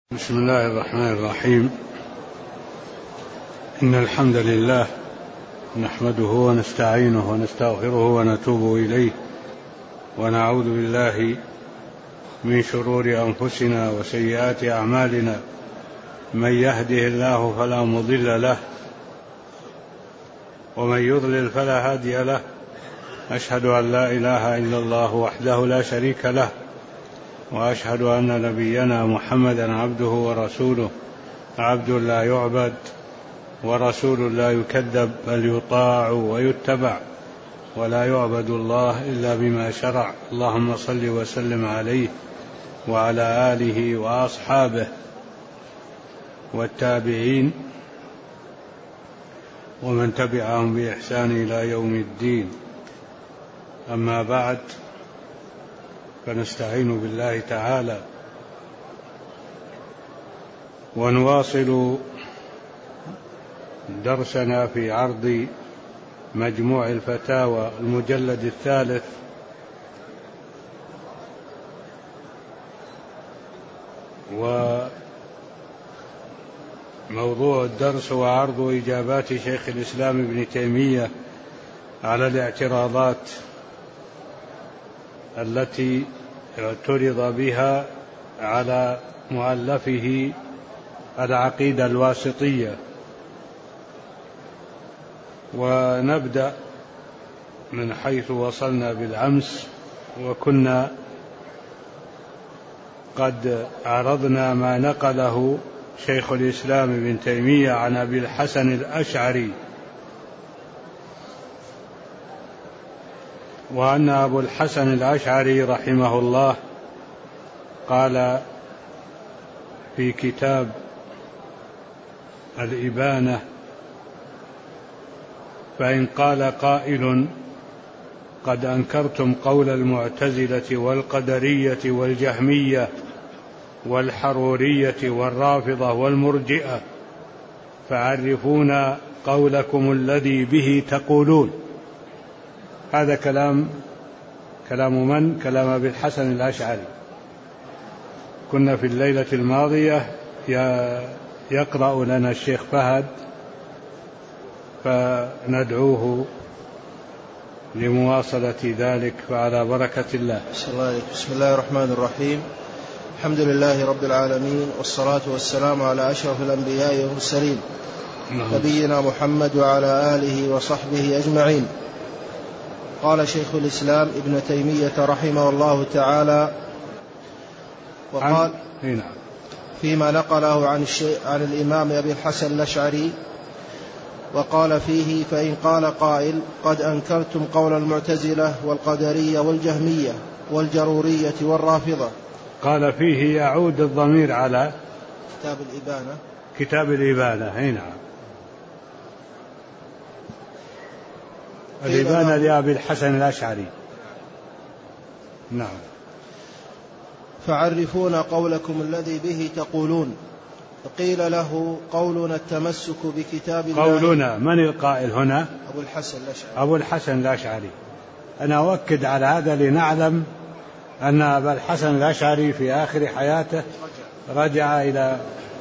بسم الله الرحمن الرحيم. إن الحمد لله نحمده ونستعينه ونستغفره ونتوب إليه ونعوذ بالله من شرور أنفسنا وسيئات أعمالنا. من يهده الله فلا مضل له ومن يضلل فلا هادي له. أشهد أن لا إله إلا الله وحده لا شريك له، وأشهد أن نبينا محمدا عبده ورسوله، عبد لا يعبد ورسول لا يكذب، بل يطاع ويتبع، ولا يعبد الله إلا بما شرع. اللهم صل وسلم عليه وعلى آله وأصحابه والتابعين ومن تبعهم بإحسان إلى يوم الدين. أما بعد، فنستعين بالله تعالى ونواصل درسنا في عرض مجموع الفتاوى المجلد الثالث، وموضوع الدرس هو عرض إجابات شيخ الإسلام ابن تيمية على الاعتراضات التي اعترض بها على مؤلفه العقيدة الواسطية. ونبدأ من حيث وصلنا بالأمس، وكنا قد عرضنا ما نقله شيخ الإسلام ابن تيمية عن أبي الحسن الأشعري، وأن أبو الحسن الأشعري رحمه الله قال في كتاب الإبانة: فإن قال قائل قد أنكرتم قول المعتزلة والقدرية والجهمية والحرورية والرافضة والمرجئة، فعرفونا قولكم الذي به تقولون. هذا كلام من؟ كلام أبي الحسن الأشعري. كنا في الليلة الماضية يقرأ لنا الشيخ فهد، فندعوه لمواصلة ذلك، فعلى بركة الله. بسم الله الرحمن الرحيم. الحمد لله رب العالمين، والصلاة والسلام على أشرف الأنبياء والمرسلين، نبينا محمد وعلى آله وصحبه أجمعين. قال شيخ الإسلام ابن تيمية رحمه الله تعالى، وقال فيما نقله عن الإمام أبي الحسن الأشعري، وقال فيه: فإن قال قائل قد أنكرتم قول المعتزلة والقدرية والجهمية والجرورية والرافضة. قال فيه يعود الضمير على كتاب الإبانة. نعم، الإبانة لأبي الحسن الأشعري. نعم. فعرفون قولكم الذي به تقولون. فقيل له: قولنا التمسك بكتاب الله. قولنا من القائل هنا؟ أبو الحسن الأشعري. أنا أؤكد على هذا لنعلم أن أبا الحسن الأشعري في آخر حياته رجع إلى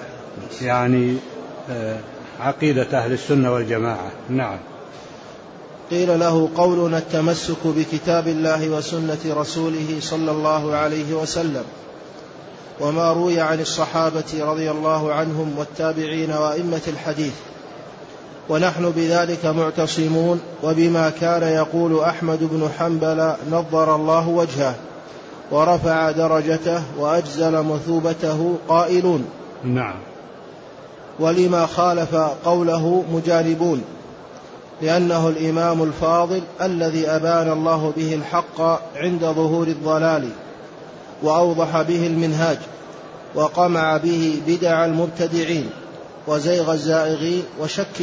عقيدة أهل السنة والجماعة. نعم. قيل له: قولنا التمسك بكتاب الله وسنة رسوله صلى الله عليه وسلم، وما روي عن الصحابة رضي الله عنهم والتابعين وأئمة الحديث، ونحن بذلك معتصمون، وبما كان يقول أحمد بن حنبل نضر الله وجهه ورفع درجته وأجزل مثوبته قائلون. نعم. ولما خالف قوله مجانبون، لأنه الإمام الفاضل الذي أبان الله به الحق عند ظهور الضلال، وأوضح به المنهاج، وقمع به بدع المبتدعين وزيغ الزائغين وشك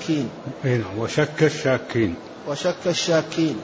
الشاكين.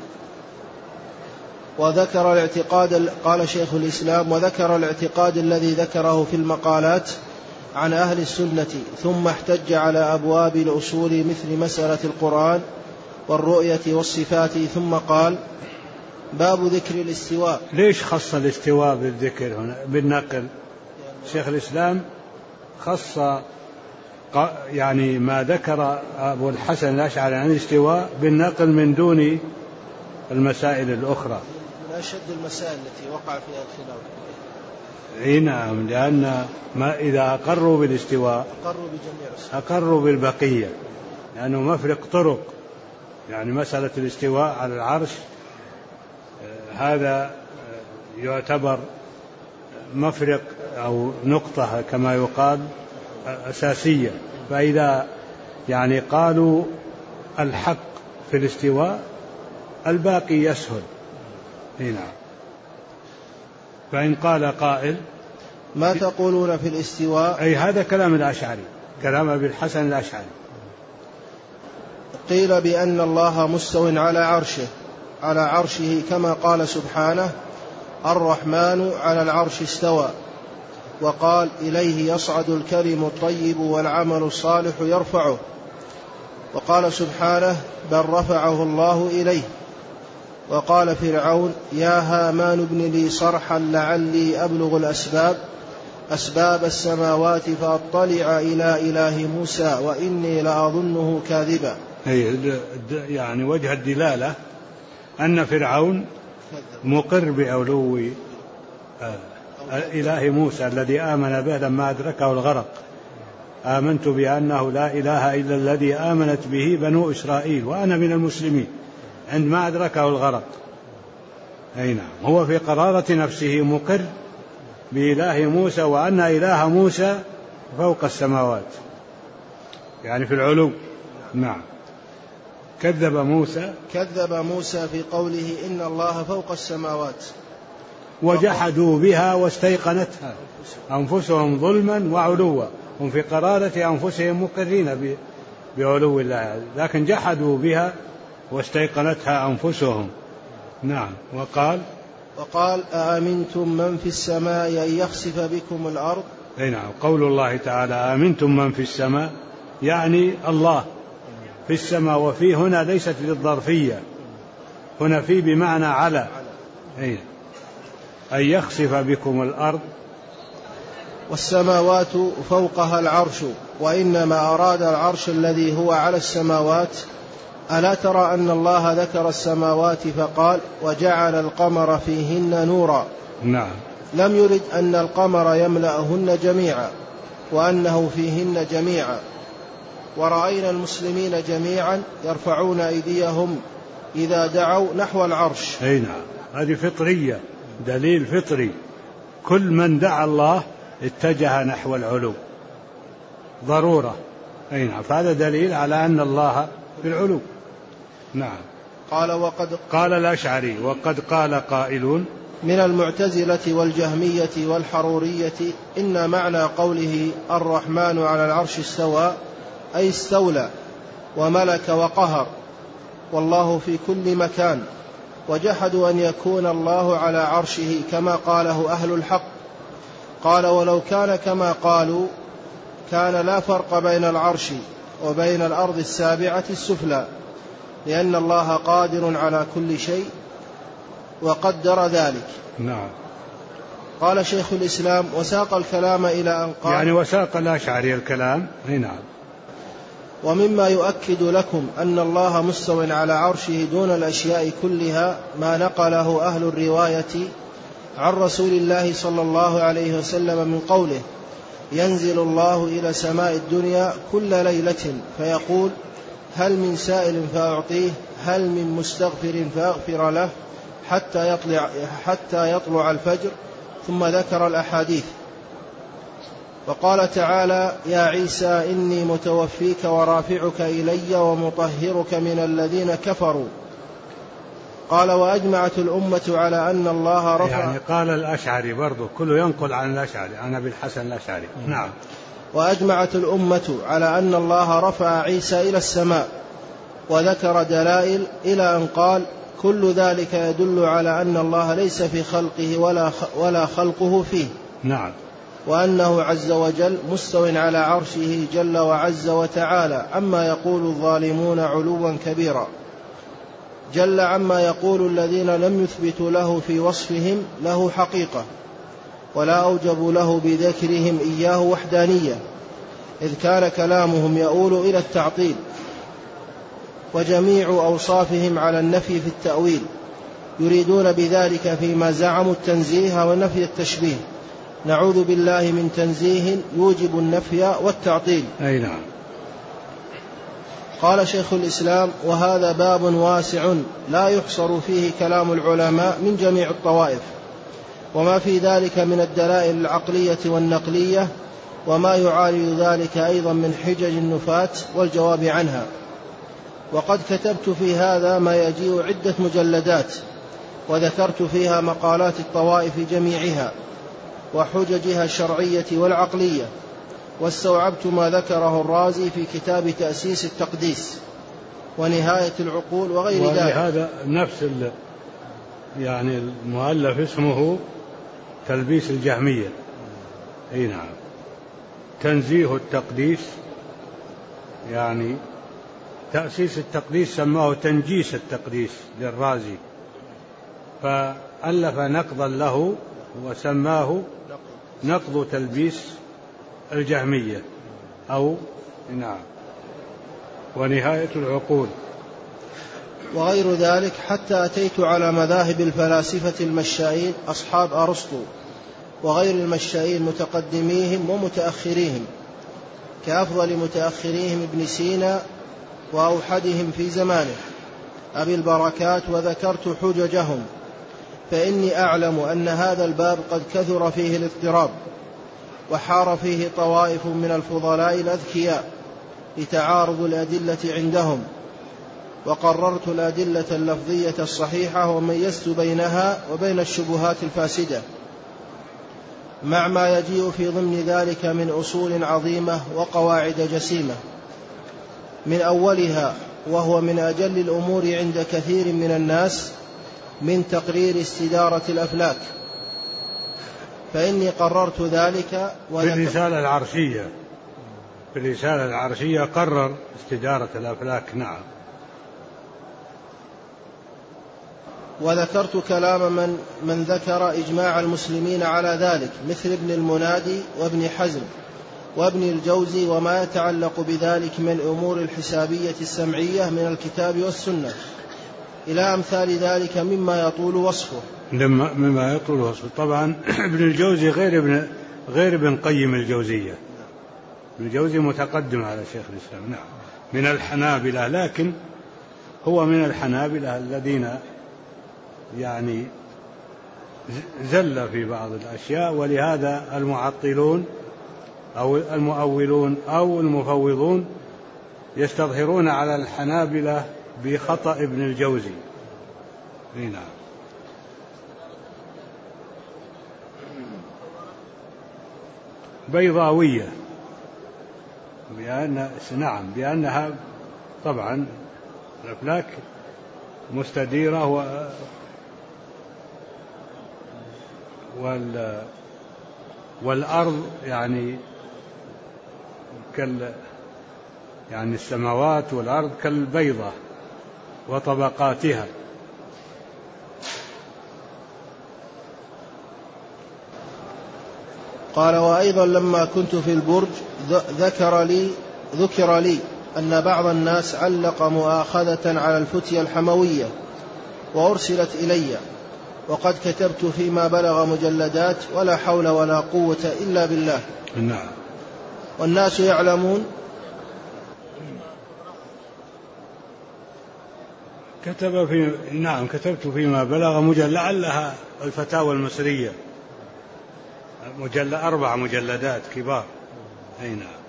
وذكر الاعتقاد، قال شيخ الإسلام: وذكر الاعتقاد الذي ذكره في المقالات عن أهل السنة، ثم احتج على أبواب الأصول مثل مسألة القرآن والرؤية والصفات، ثم قال: باب ذكر الاستواء. ليش خص الاستواء بالذكر هنا بالنقل؟ شيخ الإسلام خص يعني ما ذكر أبو الحسن الأشعري عن الاستواء بالنقل من دون المسائل الأخرى. من أشد المسائل التي وقع فيها الخلاف. نعم، لأن ما إذا أقروا بالاستواء أقروا بالبقية، لأنه مفرق طرق. يعني مسألة الاستواء على العرش هذا يعتبر مفرق أو نقطة كما يقال أساسية. فإذا يعني قالوا الحق في الاستواء الباقي يسهل. نعم. فإن قال قائل ما تقولون في الاستواء، أي هذا كلام الأشعري، كلام أبي الحسن الأشعري. قيل بأن الله مستو على عرشه كما قال سبحانه الرحمن على العرش استوى، وقال إليه يصعد الكلم الطيب والعمل الصالح يرفعه، وقال سبحانه بل رفعه الله إليه. وقال فرعون يا هامان ابن لي صرحا لعلي أبلغ أسباب السماوات فأطلع إلى إله موسى وإني لأظنه كاذبا. يعني وجه الدلالة أن فرعون مقر بعلو إله موسى الذي آمن به لما أدركه الغرق. آمنت بأنه لا إله إلا الذي آمنت به بنو إسرائيل وأنا من المسلمين عندما أدركه الغرق. أي نعم، هو في قرارة نفسه مقر بإله موسى وأن إله موسى فوق السماوات، يعني في العلو. نعم. كذب موسى في قوله إن الله فوق السماوات، وجحدوا بها واستيقنتها أنفسهم ظلما وعلوا. هم في قرارة أنفسهم مقرين بعلو الله، لكن جحدوا بها واستيقنتها أنفسهم. نعم. وقال أأمنتم من في السماء أن يخسف بكم الأرض. أي نعم. قول الله تعالى أأمنتم من في السماء يعني الله في السماء، وفي هنا ليست للظرفية، هنا في بمعنى على. أي أن يخسف بكم الأرض. والسماوات فوقها العرش، وإنما أراد العرش الذي هو على السماوات. ألا ترى أن الله ذكر السماوات فقال وجعل القمر فيهن نورا. نعم. لم يرد أن القمر يملأهن جميعا وأنه فيهن جميعا. ورأينا المسلمين جميعا يرفعون أيديهم إذا دعوا نحو العرش. أي نعم، هذه فطرية، دليل فطري. كل من دعا الله اتجه نحو العلو ضرورة. أي نعم، فهذا دليل على أن الله في العلو. نعم. قال الأشعري وقد قال قائلون من المعتزلة والجهمية والحرورية إن معنى قوله الرحمن على العرش استوى أي استولى وملك وقهر، والله في كل مكان، وجحدوا أن يكون الله على عرشه كما قاله أهل الحق. قال ولو كان كما قالوا كان لا فرق بين العرش وبين الأرض السابعة السفلى، لأن الله قادر على كل شيء وقدر ذلك. نعم. قال شيخ الإسلام وساق الكلام إلى أن قال، يعني وساق الأشعري الكلام. نعم. ومما يؤكد لكم أن الله مستو على عرشه دون الأشياء كلها ما نقله أهل الرواية عن رسول الله صلى الله عليه وسلم من قوله ينزل الله إلى سماء الدنيا كل ليلة فيقول هل من سائل فأعطيه، هل من مستغفر فأغفر له، حتى يطلع الفجر، ثم ذكر الأحاديث. وقال تعالى يا عيسى إني متوفيك ورافعك إلي ومطهرك من الذين كفروا. قال وأجمعت الأمة على أن الله رفع، يعني قال الأشعري برضو، كله ينقل عن الأشعري عن أبي الحسن الأشعري. نعم. وأجمعت الأمة على أن الله رفع عيسى إلى السماء، وذكر دلائل إلى أن قال كل ذلك يدل على أن الله ليس في خلقه ولا خلقه فيه. نعم. وأنه عز وجل مستو على عرشه جل وعز وتعالى عما يقول الظالمون علوا كبيرا، جل عما يقول الذين لم يثبتوا له في وصفهم له حقيقة. ولا أوجبوا له بذكرهم إياه وحدانية، إذ كان كلامهم يؤول إلى التعطيل، وجميع أوصافهم على النفي في التأويل، يريدون بذلك فيما زعموا التنزيه ونفي التشبيه. نعوذ بالله من تنزيه يوجب النفي والتعطيل. أي نعم. قال شيخ الإسلام: وهذا باب واسع لا يحصر فيه كلام العلماء من جميع الطوائف، وما في ذلك من الدلائل العقلية والنقلية، وما يعارض ذلك أيضا من حجج النفاة والجواب عنها. وقد كتبت في هذا ما يجيء عدة مجلدات، وذكرت فيها مقالات الطوائف جميعها وحججها الشرعية والعقلية، واستوعبت ما ذكره الرازي في كتاب تأسيس التقديس ونهاية العقول وغير ذلك. ولهذا نفس يعني المؤلف اسمه تلبيس الجهمية. أي نعم. تنزيه التقديس، يعني تأسيس التقديس سماه تنجيس التقديس للرازي، فألف نقضا له وسماه نقض تلبيس الجهمية أو نعم ونهاية العقول وغير ذلك، حتى أتيت على مذاهب الفلاسفة المشائين أصحاب أرسطو وغير المشائين متقدميهم ومتأخريهم، كأفضل متأخريهم ابن سينا وأوحدهم في زمانه أبي البركات، وذكرت حججهم، فإني أعلم أن هذا الباب قد كثر فيه الاضطراب، وحار فيه طوائف من الفضلاء الأذكياء لتعارض الأدلة عندهم، وقررت الأدلة اللفظية الصحيحة وميزت بينها وبين الشبهات الفاسدة، مع ما يجيء في ضمن ذلك من أصول عظيمة وقواعد جسيمة، من أولها وهو من أجل الأمور عند كثير من الناس من تقرير استدارة الأفلاك، فإني قررت ذلك. في الرسالة العرشية قرر استدارة الأفلاك. نعم. وذكرت كلام من ذكر إجماع المسلمين على ذلك، مثل ابن المنادي وابن حزم وابن الجوزي، وما يتعلق بذلك من الأمور الحسابية السمعية من الكتاب والسنة، إلى أمثال ذلك مما يطول وصفه. طبعا ابن الجوزي غير ابن قيم الجوزية. ابن الجوزي متقدم على شيخ الإسلام، نعم، من الحنابلة، لكن هو من الحنابلة الذين يعني زل في بعض الأشياء، ولهذا المعطلون أو المؤولون أو المفوضون يستظهرون على الحنابلة بخطأ ابن الجوزي. نعم. بيضاوية، بأنها طبعا الأفلاك مستديرة والأرض يعني يعني السماوات والأرض كالبيضة وطبقاتها. قال: وأيضا لما كنت في البرج ذكر لي أن بعض الناس علق مؤاخذة على الفتية الحموية وأرسلت إلي، وقد كتبت فيما بلغ مجلدات، ولا حول ولا قوة إلا بالله. نعم. والناس يعلمون. كتبت فيما بلغ لعلها الفتاوى المصرية، 4 مجلدات كبار. أي نعم.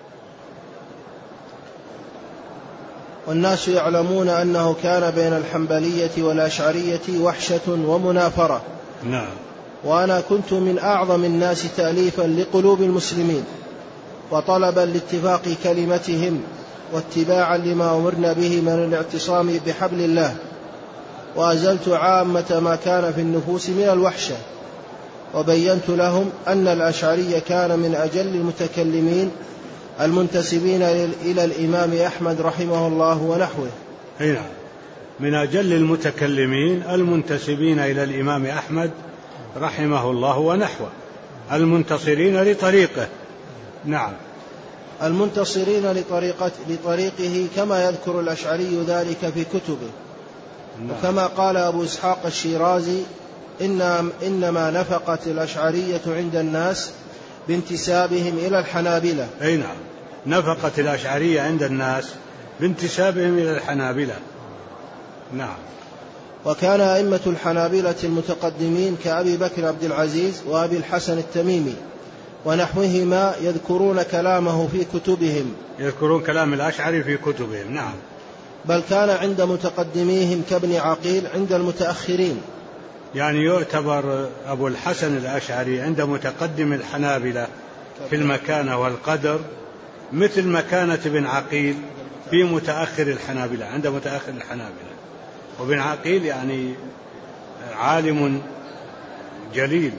والناس يعلمون أنه كان بين الحنبلية والأشعرية وحشة ومنافرة. نعم. وأنا كنت من أعظم الناس تأليفا لقلوب المسلمين، وطلبا لاتفاق كلمتهم، واتباعا لما أمرنا به من الاعتصام بحبل الله، وأزلت عامة ما كان في النفوس من الوحشة، وبينت لهم أن الأشعري كان من أجل المتكلمين المنتسبين إلى الإمام أحمد رحمه الله ونحوه. نعم، من أجل المتكلمين المنتسبين إلى الإمام أحمد رحمه الله ونحوه. المنتصرين لطريقه. نعم. المنتصرين لطريقه كما يذكر الأشعري ذلك في كتبه. نعم. وكما قال أبو إسحاق الشيرازي إنما نفقت الأشعرية عند الناس بانتسابهم إلى الحنابلة. أي نعم، نفقت الأشعرية عند الناس بانتسابهم إلى الحنابلة. نعم. وكان أئمة الحنابلة المتقدمين كأبي بكر عبد العزيز وأبي الحسن التميمي ونحوهما يذكرون كلامه في كتبهم، يذكرون كلام الأشعري في كتبهم. نعم. بل كان عند متقدميهم كابن عقيل عند المتأخرين. يعني يعتبر أبو الحسن الأشعري عند متقدم الحنابلة في المكانة والقدر مثل مكانة ابن عقيل في متأخر الحنابلة، عند متأخر الحنابلة. وابن عقيل يعني عالم جليل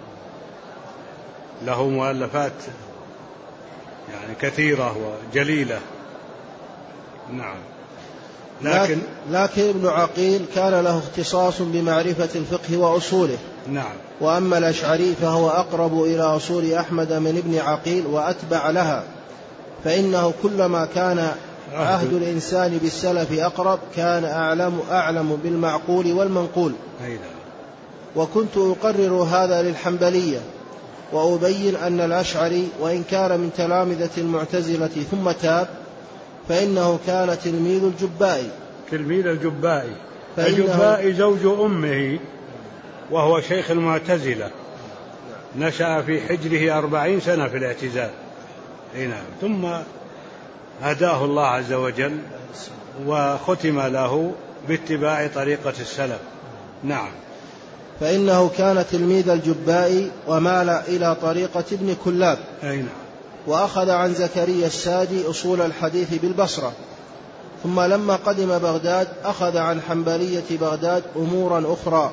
له مؤلفات يعني كثيرة وجليلة. نعم. لكن ابن عقيل كان له اختصاص بمعرفة الفقه وأصوله. نعم. وأما الأشعري فهو أقرب إلى أصول أحمد من ابن عقيل وأتبع لها، فإنه كلما كان عهد الإنسان بالسلف أقرب كان أعلم بالمعقول والمنقول. وكنت أقرر هذا للحنبلية وأبين أن الأشعري وإن كان من تلامذة المعتزلة ثم تاب فإنه كان تلميذ الجبائي. تلميذ الجبائي. الجبائي زوج أمه وهو شيخ المعتزلة، نشأ في حجره 40 سنة في الاعتزال. نعم. ثم هداه الله عز وجل وختم له باتباع طريقة السلف. نعم. فإنه كان تلميذ الجبائي ومال إلى طريقة ابن كلاب. نعم. وأخذ عن زكريا الساجي أصول الحديث بالبصرة، ثم لما قدم بغداد أخذ عن حنبلية بغداد أمورا أخرى،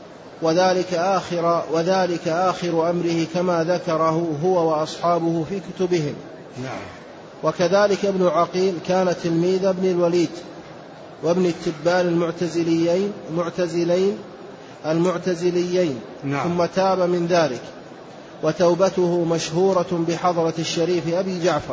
وذلك آخر أمره كما ذكره هو وأصحابه في كتبهم. نعم. وكذلك ابن عقيل كان تلميذ ابن الوليد وابن التبان المعتزليين. نعم. ثم تاب من ذلك، وتوبته مشهورة بحضرة الشريف أبي جعفر.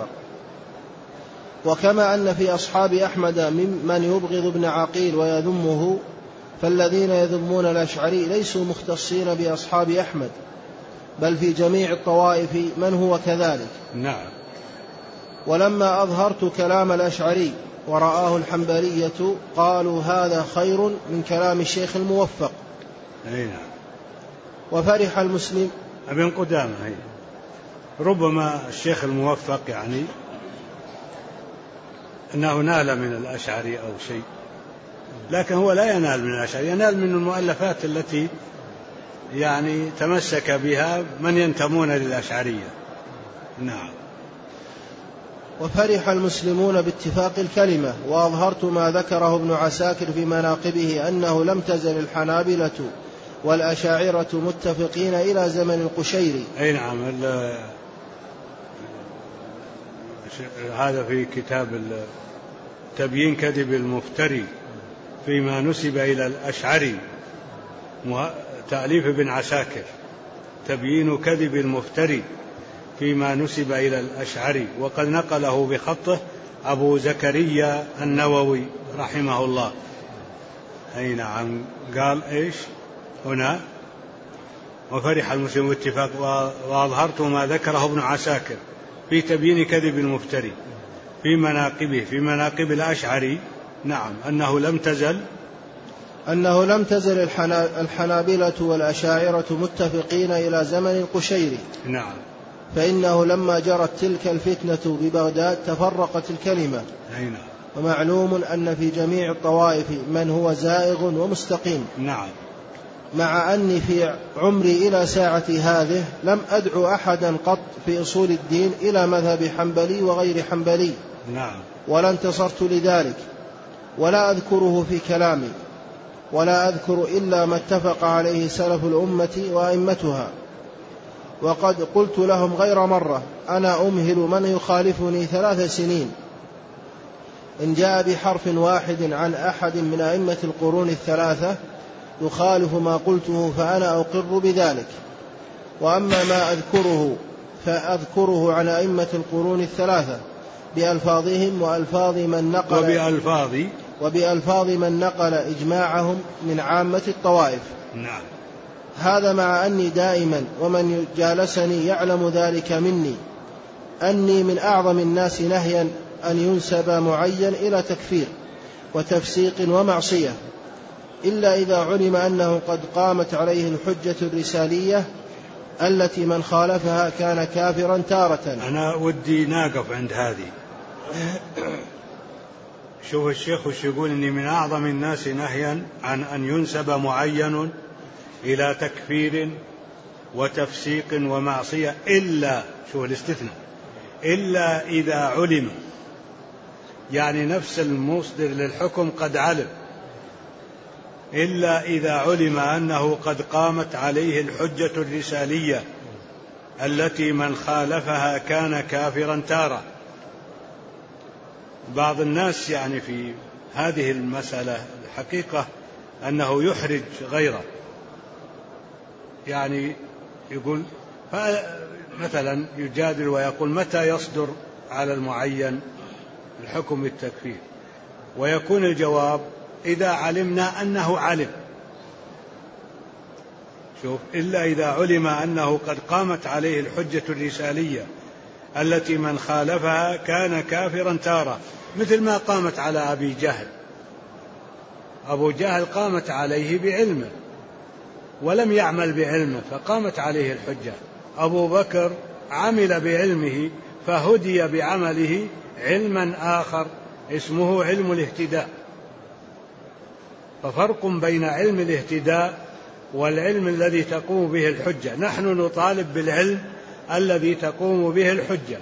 وكما أن في أصحاب أحمد ممن يبغض ابن عقيل ويذمه، فالذين يذمون الأشعري ليسوا مختصين بأصحاب أحمد، بل في جميع الطوائف من هو كذلك. نعم. ولما أظهرت كلام الأشعري ورآه الحنبلية قالوا هذا خير من كلام الشيخ الموفق. نعم. وفرح المسلم ابن قدامة. ربما الشيخ الموفق يعني أنه نال من الأشعري أو شيء، لكن هو لا ينال من الأشعري، ينال من المؤلفات التي يعني تمسك بها من ينتمون للأشعرية. نعم. وفرح المسلمون باتفاق الكلمة، وأظهرت ما ذكره ابن عساكر في مناقبه أنه لم تزل الحنابلة والأشاعرة متفقين إلى زمن القشيري. أي نعم. هذا في كتاب تبيين كذب المفتري فيما نسب إلى الأشعري، تأليف ابن عساكر، تبيين كذب المفتري فيما نسب إلى الأشعري، وقد نقله بخطه أبو زكريا النووي رحمه الله. أي نعم. قال إيش هنا؟ وفرح المسلم باتفاق وأظهرت ما ذكره ابن عساكر في تبيين كذب المفتري في مناقبه، في مناقب الأشعري. نعم. أنه لم تزل الحنابلة والأشاعرة متفقين إلى زمن القشيري. نعم. فإنه لما جرت تلك الفتنة ببغداد تفرقت الكلمة. نعم. ومعلوم أن في جميع الطوائف من هو زائغ ومستقيم. نعم. مع أني في عمري إلى ساعة هذه لم أدعو أحدا قط في أصول الدين إلى مذهب حنبلي وغير حنبلي. نعم. ولا انتصرت لذلك، ولا أذكره في كلامي، ولا أذكر إلا ما اتفق عليه سلف الأمة وأئمتها. وقد قلت لهم غير مرة أنا أمهل من يخالفني 3 سنين، إن جاء بحرف واحد عن أحد من أئمة القرون 3 يخالف ما قلته فأنا أقر بذلك، وأما ما أذكره فأذكره عن أئمة القرون الثلاثة بألفاظهم وبألفاظ من نقل إجماعهم من عامة الطوائف. نعم. هذا مع أني دائما ومن جالسني يعلم ذلك مني أني من أعظم الناس نهيا أن ينسب معين إلى تكفير وتفسيق ومعصية، إلا إذا علم أنه قد قامت عليه الحجة الرسالية التي من خالفها كان كافرا تارة. أنا ودي ناقف عند هذه. شوف الشيخ وش يقول، إني من أعظم الناس نهيا عن أن ينسب معين إلى تكفير وتفسيق ومعصية، إلا، شوف الاستثناء، إلا إذا علم، يعني نفس المصدر للحكم قد علم، إلا إذا علم أنه قد قامت عليه الحجة الرسالية التي من خالفها كان كافرا تارة. بعض الناس يعني في هذه المسألة الحقيقة أنه يحرج غيره، يعني يقول مثلا يجادل ويقول متى يصدر على المعين الحكم بالتكفير، ويكون الجواب إذا علمنا أنه علم. شوف، إلا إذا علم أنه قد قامت عليه الحجة الرسالية التي من خالفها كان كافرا تارة، مثل ما قامت على أبي جهل. أبو جهل قامت عليه بعلمه ولم يعمل بعلمه فقامت عليه الحجة. أبو بكر عمل بعلمه فهدي بعمله علما آخر اسمه علم الاهتداء. ففرق بين علم الاهتداء والعلم الذي تقوم به الحجة. نحن نطالب بالعلم الذي تقوم به الحجة،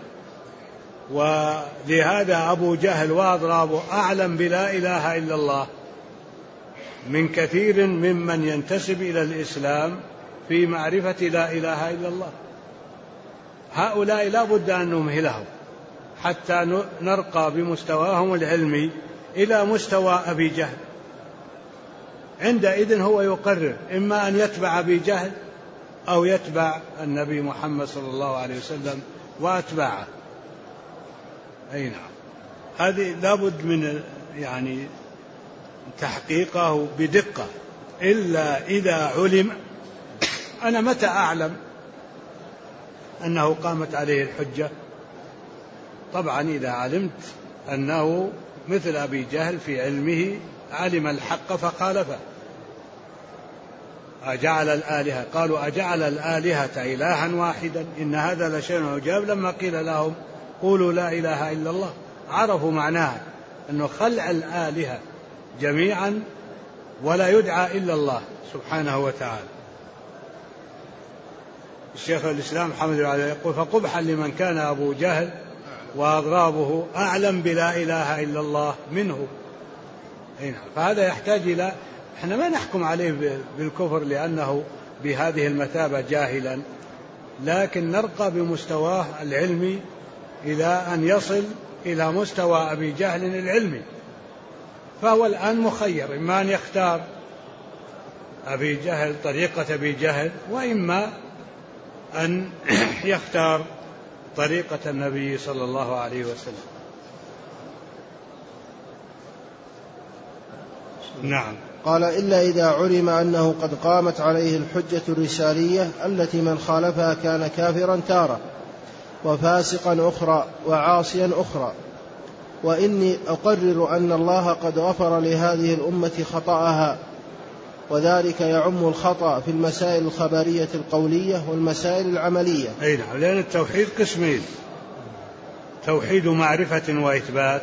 ولهذا أبو جهل وأضرابه أعلم بلا إله إلا الله من كثير ممن ينتسب إلى الإسلام في معرفة لا إله إلا الله. هؤلاء لا بد أن نمهلهم حتى نرقى بمستواهم العلمي إلى مستوى أبي جهل. عندئذ هو يقرر إما أن يتبع أبي جهل أو يتبع النبي محمد صلى الله عليه وسلم وأتباعه. أي نعم، هذه لابد من يعني تحقيقه بدقة. إلا إذا علم. أنا متى أعلم أنه قامت عليه الحجة؟ طبعا إذا علمت أنه مثل أبي جهل في علمه علم الحق فخالفه. أجعل الآلهة، قالوا أجعل الآلهة إلها واحدا إن هذا لشيء عجاب. لما قيل لهم قولوا لا إله إلا الله عرفوا معناها، أنه خلع الآلهة جميعا ولا يدعى إلا الله سبحانه وتعالى. الشيخ الإسلام محمد بن عبد الوهاب يقول فقبحا لمن كان أبو جهل وأضرابه أعلم بلا إله إلا الله منه. فهذا يحتاج إلى، احنا ما نحكم عليه بالكفر لأنه بهذه المثابة جاهلا، لكن نرقى بمستواه العلمي إلى أن يصل إلى مستوى أبي جهل العلمي. فهو الآن مخير، إما أن يختار أبي جهل طريقة أبي جهل، وإما أن يختار طريقة النبي صلى الله عليه وسلم. نعم. قال إلا إذا علم أنه قد قامت عليه الحجة الرسالية التي من خالفها كان كافرا تارة وفاسقا أخرى وعاصيا أخرى. وإني أقرر أن الله قد غفر لهذه الأمة خطأها، وذلك يعم الخطأ في المسائل الخبرية القولية والمسائل العملية. أي نعم، لأن التوحيد قسمين: توحيد معرفة وإثبات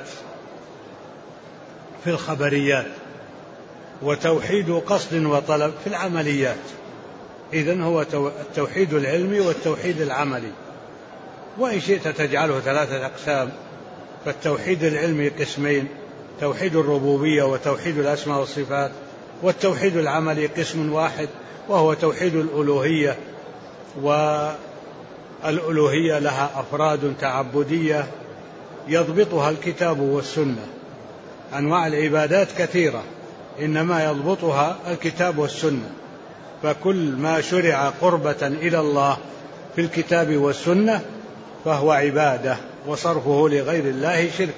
في الخبريات، وتوحيد قصد وطلب في العمليات. إذن هو التوحيد العلمي والتوحيد العملي، وإن شئت تجعله 3 أقسام. فالتوحيد العلمي قسمين: توحيد الربوبية وتوحيد الأسماء والصفات. والتوحيد العملي قسم واحد وهو توحيد الألوهية، والألوهية لها أفراد تعبدية يضبطها الكتاب والسنة. أنواع العبادات كثيرة إنما يضبطها الكتاب والسنة. فكل ما شرع قربة إلى الله في الكتاب والسنة فهو عبادة، وصرفه لغير الله شرك،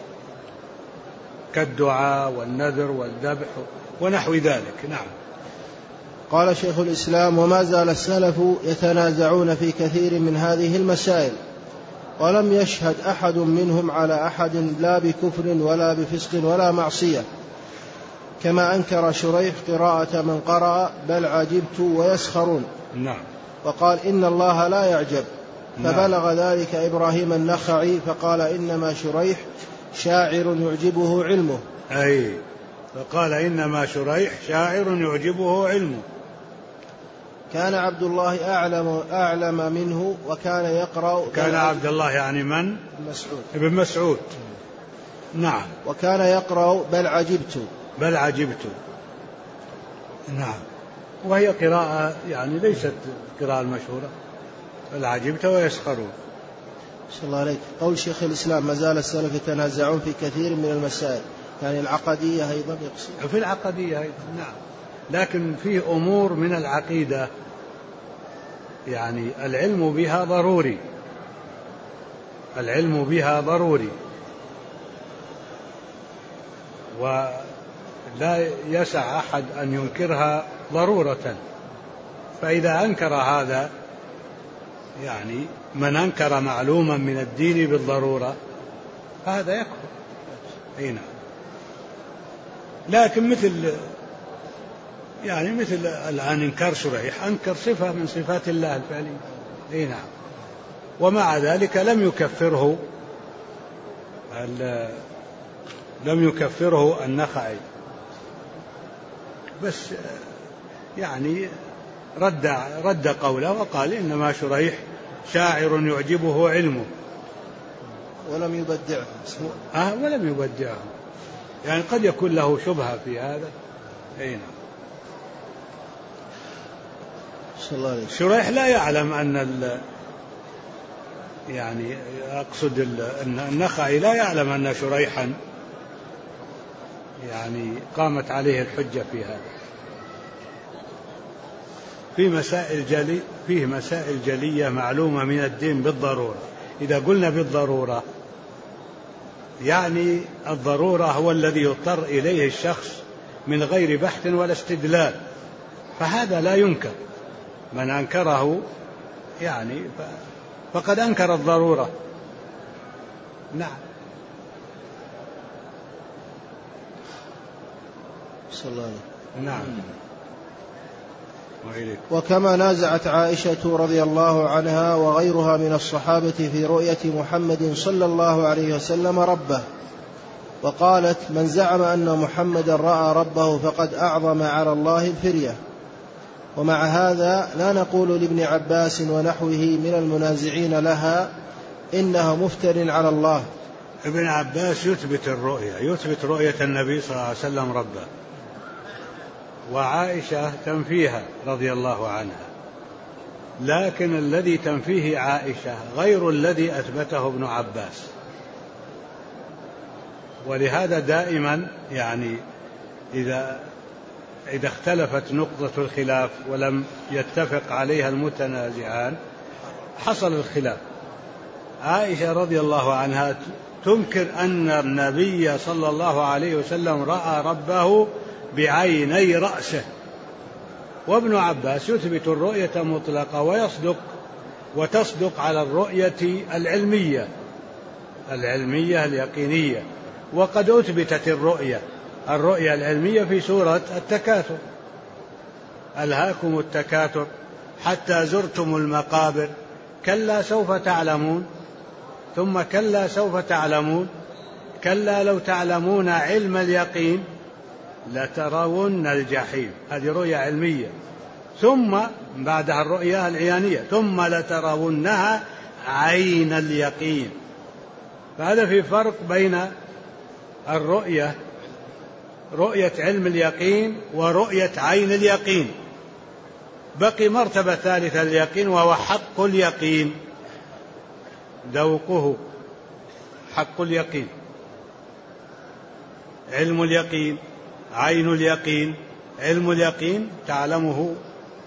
كالدعاء والنذر والذبح ونحو ذلك. نعم. قال شيخ الإسلام: وما زال السلف يتنازعون في كثير من هذه المسائل، ولم يشهد أحد منهم على أحد لا بكفر ولا بفسق ولا معصية، كما أنكر شريح قراءة من قرأ بل عجبت ويسخرون. نعم. وقال إن الله لا يعجب، فبلغ ذلك إبراهيم النخعي فقال إنما شريح شاعر يعجبه علمه. أي، فقال إنما شريح شاعر يعجبه علمه. كان عبد الله أعلم منه وكان يقرأ. كان عبد الله يعني من؟ مسعود. ابن مسعود. نعم. وكان يقرأ بل عجبت. بل عجبت. نعم. وهي قراءة يعني ليست قراءة المشهورة، بل عجبت ويسخرون. صلى الله عليك. قول شيخ الإسلام: ما زال السلف يتنازعون في كثير من المسائل، يعني العقدية أيضا يقصد. في العقدية أيضا. نعم. لكن فيه أمور من العقيدة يعني العلم بها ضروري، العلم بها ضروري، ولا يسع أحد أن ينكرها ضرورة. فإذا أنكر هذا يعني من أنكر معلوما من الدين بالضرورة فهذا يكفر. هنا لكن مثل الآن إنكار شريح، أنكر صفة من صفات الله الفعلية. هنا ومع ذلك لم يكفره النخعي، بس يعني رد قوله وقال إنما شريح شاعر يعجبه علمه، ولم يبدعه. ولم يبدعه، يعني قد يكون له شبهة في هذا. أين شريح لا يعلم أن يعني أقصد النخعي لا يعلم أن شريحا يعني قامت عليه الحجة في هذا. فيه مسائل جلية معلومة من الدين بالضرورة. إذا قلنا بالضرورة يعني الضرورة هو الذي يضطر إليه الشخص من غير بحث ولا استدلال، فهذا لا ينكر. من أنكره يعني فقد أنكر الضرورة. نعم. صلى الله عليه. نعم. وكما نازعت عائشة رضي الله عنها وغيرها من الصحابة في رؤية محمد صلى الله عليه وسلم ربه، وقالت: من زعم أن محمدا رأى ربه فقد أعظم على الله الفرية. ومع هذا لا نقول لابن عباس ونحوه من المنازعين لها إنه مفتر على الله. ابن عباس يثبت رؤية النبي صلى الله عليه وسلم ربه، وعائشة تنفيها رضي الله عنها، لكن الذي تنفيه عائشة غير الذي أثبته ابن عباس. ولهذا دائما يعني إذا اختلفت نقطة الخلاف ولم يتفق عليها المتنازعان حصل الخلاف. عائشة رضي الله عنها تنكر أن النبي صلى الله عليه وسلم رأى ربه بعيني رأسه، وابن عباس يثبت الرؤية مطلقة وتصدق على الرؤية العلمية اليقينية. وقد أثبتت الرؤية العلمية في سورة التكاثر: ألهاكم التكاثر حتى زرتم المقابر كلا سوف تعلمون ثم كلا سوف تعلمون كلا لو تعلمون علم اليقين لترون الجحيم. هذه رؤية علمية. ثم بعدها الرؤية العيانية: ثم لترونها عين اليقين. فهذا في فرق بين رؤية علم اليقين ورؤية عين اليقين. بقي مرتبة ثالثة اليقين، وهو حق اليقين، ذوقه حق اليقين. علم اليقين، عين اليقين. علم اليقين تعلمه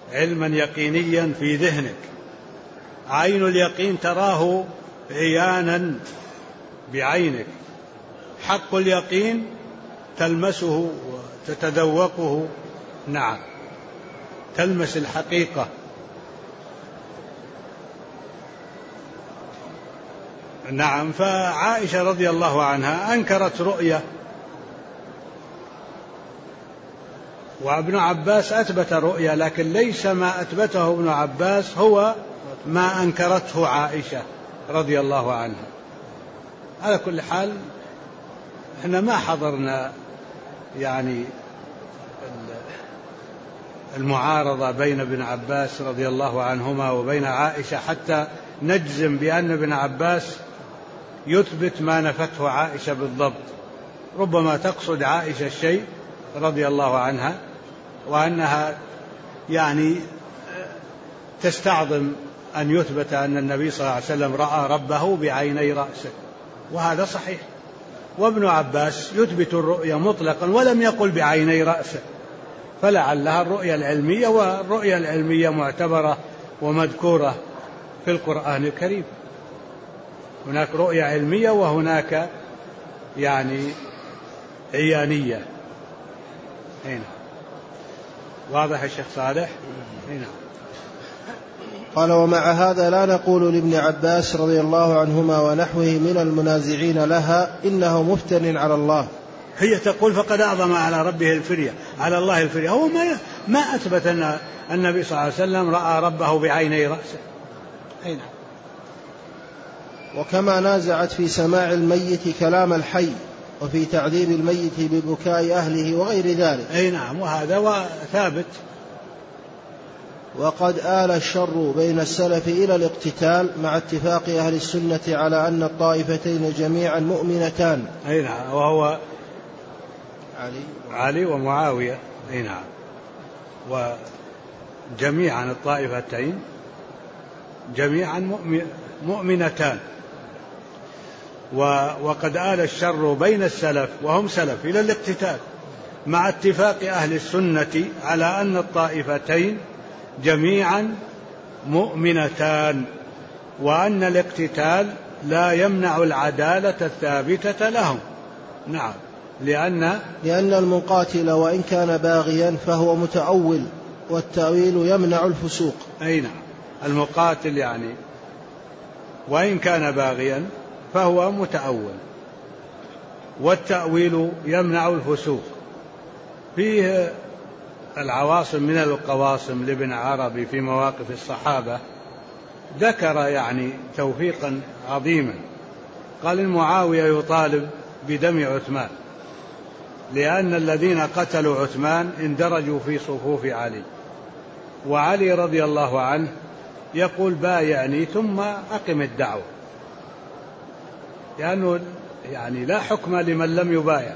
علما يقينيا في ذهنك، عين اليقين تراه عيانا بعينك، حق اليقين تلمسه وتتذوقه، نعم، تلمس الحقيقة. نعم. فعائشة رضي الله عنها أنكرت رؤية، وابن عباس أثبت رؤية، لكن ليس ما أثبته ابن عباس هو ما أنكرته عائشة رضي الله عنها. على كل حال احنا ما حضرنا يعني المعارضة بين ابن عباس رضي الله عنهما وبين عائشة حتى نجزم بأن ابن عباس يثبت ما نفته عائشة بالضبط. ربما تقصد عائشة الشيء رضي الله عنها، وأنها يعني تستعظم أن يثبت أن النبي صلى الله عليه وسلم رأى ربه بعيني رأسه، وهذا صحيح. وابن عباس يثبت الرؤيا مطلقا ولم يقل بعيني رأسه، فلعلها الرؤيا العلمية، والرؤيا العلمية معتبرة ومذكورة في القرآن الكريم. هناك رؤيا علمية وهناك يعني عيانية. هنا واضح يا شيخ صالح؟ هنا قال: ومع هذا لا نقول لابن عباس رضي الله عنهما ونحوه من المنازعين لها إنه مفتر على الله. هي تقول فقد أعظم على ربه الفرية، على الله الفرية. هو ما أثبت أن النبي صلى الله عليه وسلم رأى ربه بعيني رأسه. هنا وكما نازعت في سماع الميت كلام الحي، وفي تعذيب الميت ببكاء أهله وغير ذلك. أي نعم، وهذا ثابت. وقد آل الشر بين السلف إلى الاقتتال مع اتفاق أهل السنة على أن الطائفتين جميعا مؤمنتان. أي نعم، وهو علي ومعاوية. أي نعم، وجميعا الطائفتين جميعا مؤمنتان. وقد آل الشر بين السلف وهم سلف إلى الاقتتال مع اتفاق أهل السنة على أن الطائفتين جميعا مؤمنتان، وأن الاقتتال لا يمنع العدالة الثابتة لهم. نعم، لأن المقاتل وإن كان باغيا فهو متأول، والتأويل يمنع الفسوق. أي نعم، المقاتل يعني وإن كان باغيا فهو متأول، والتأويل يمنع الفسوق. فيه العواصم من القواصم لابن عربي في مواقف الصحابة ذكر يعني توفيقا عظيما. قال: المعاوية يطالب بدم عثمان، لأن الذين قتلوا عثمان اندرجوا في صفوف علي، وعلي رضي الله عنه يقول: بايعني ثم أقم الدعوة، لأنه يعني لا حكم لمن لم يبايع.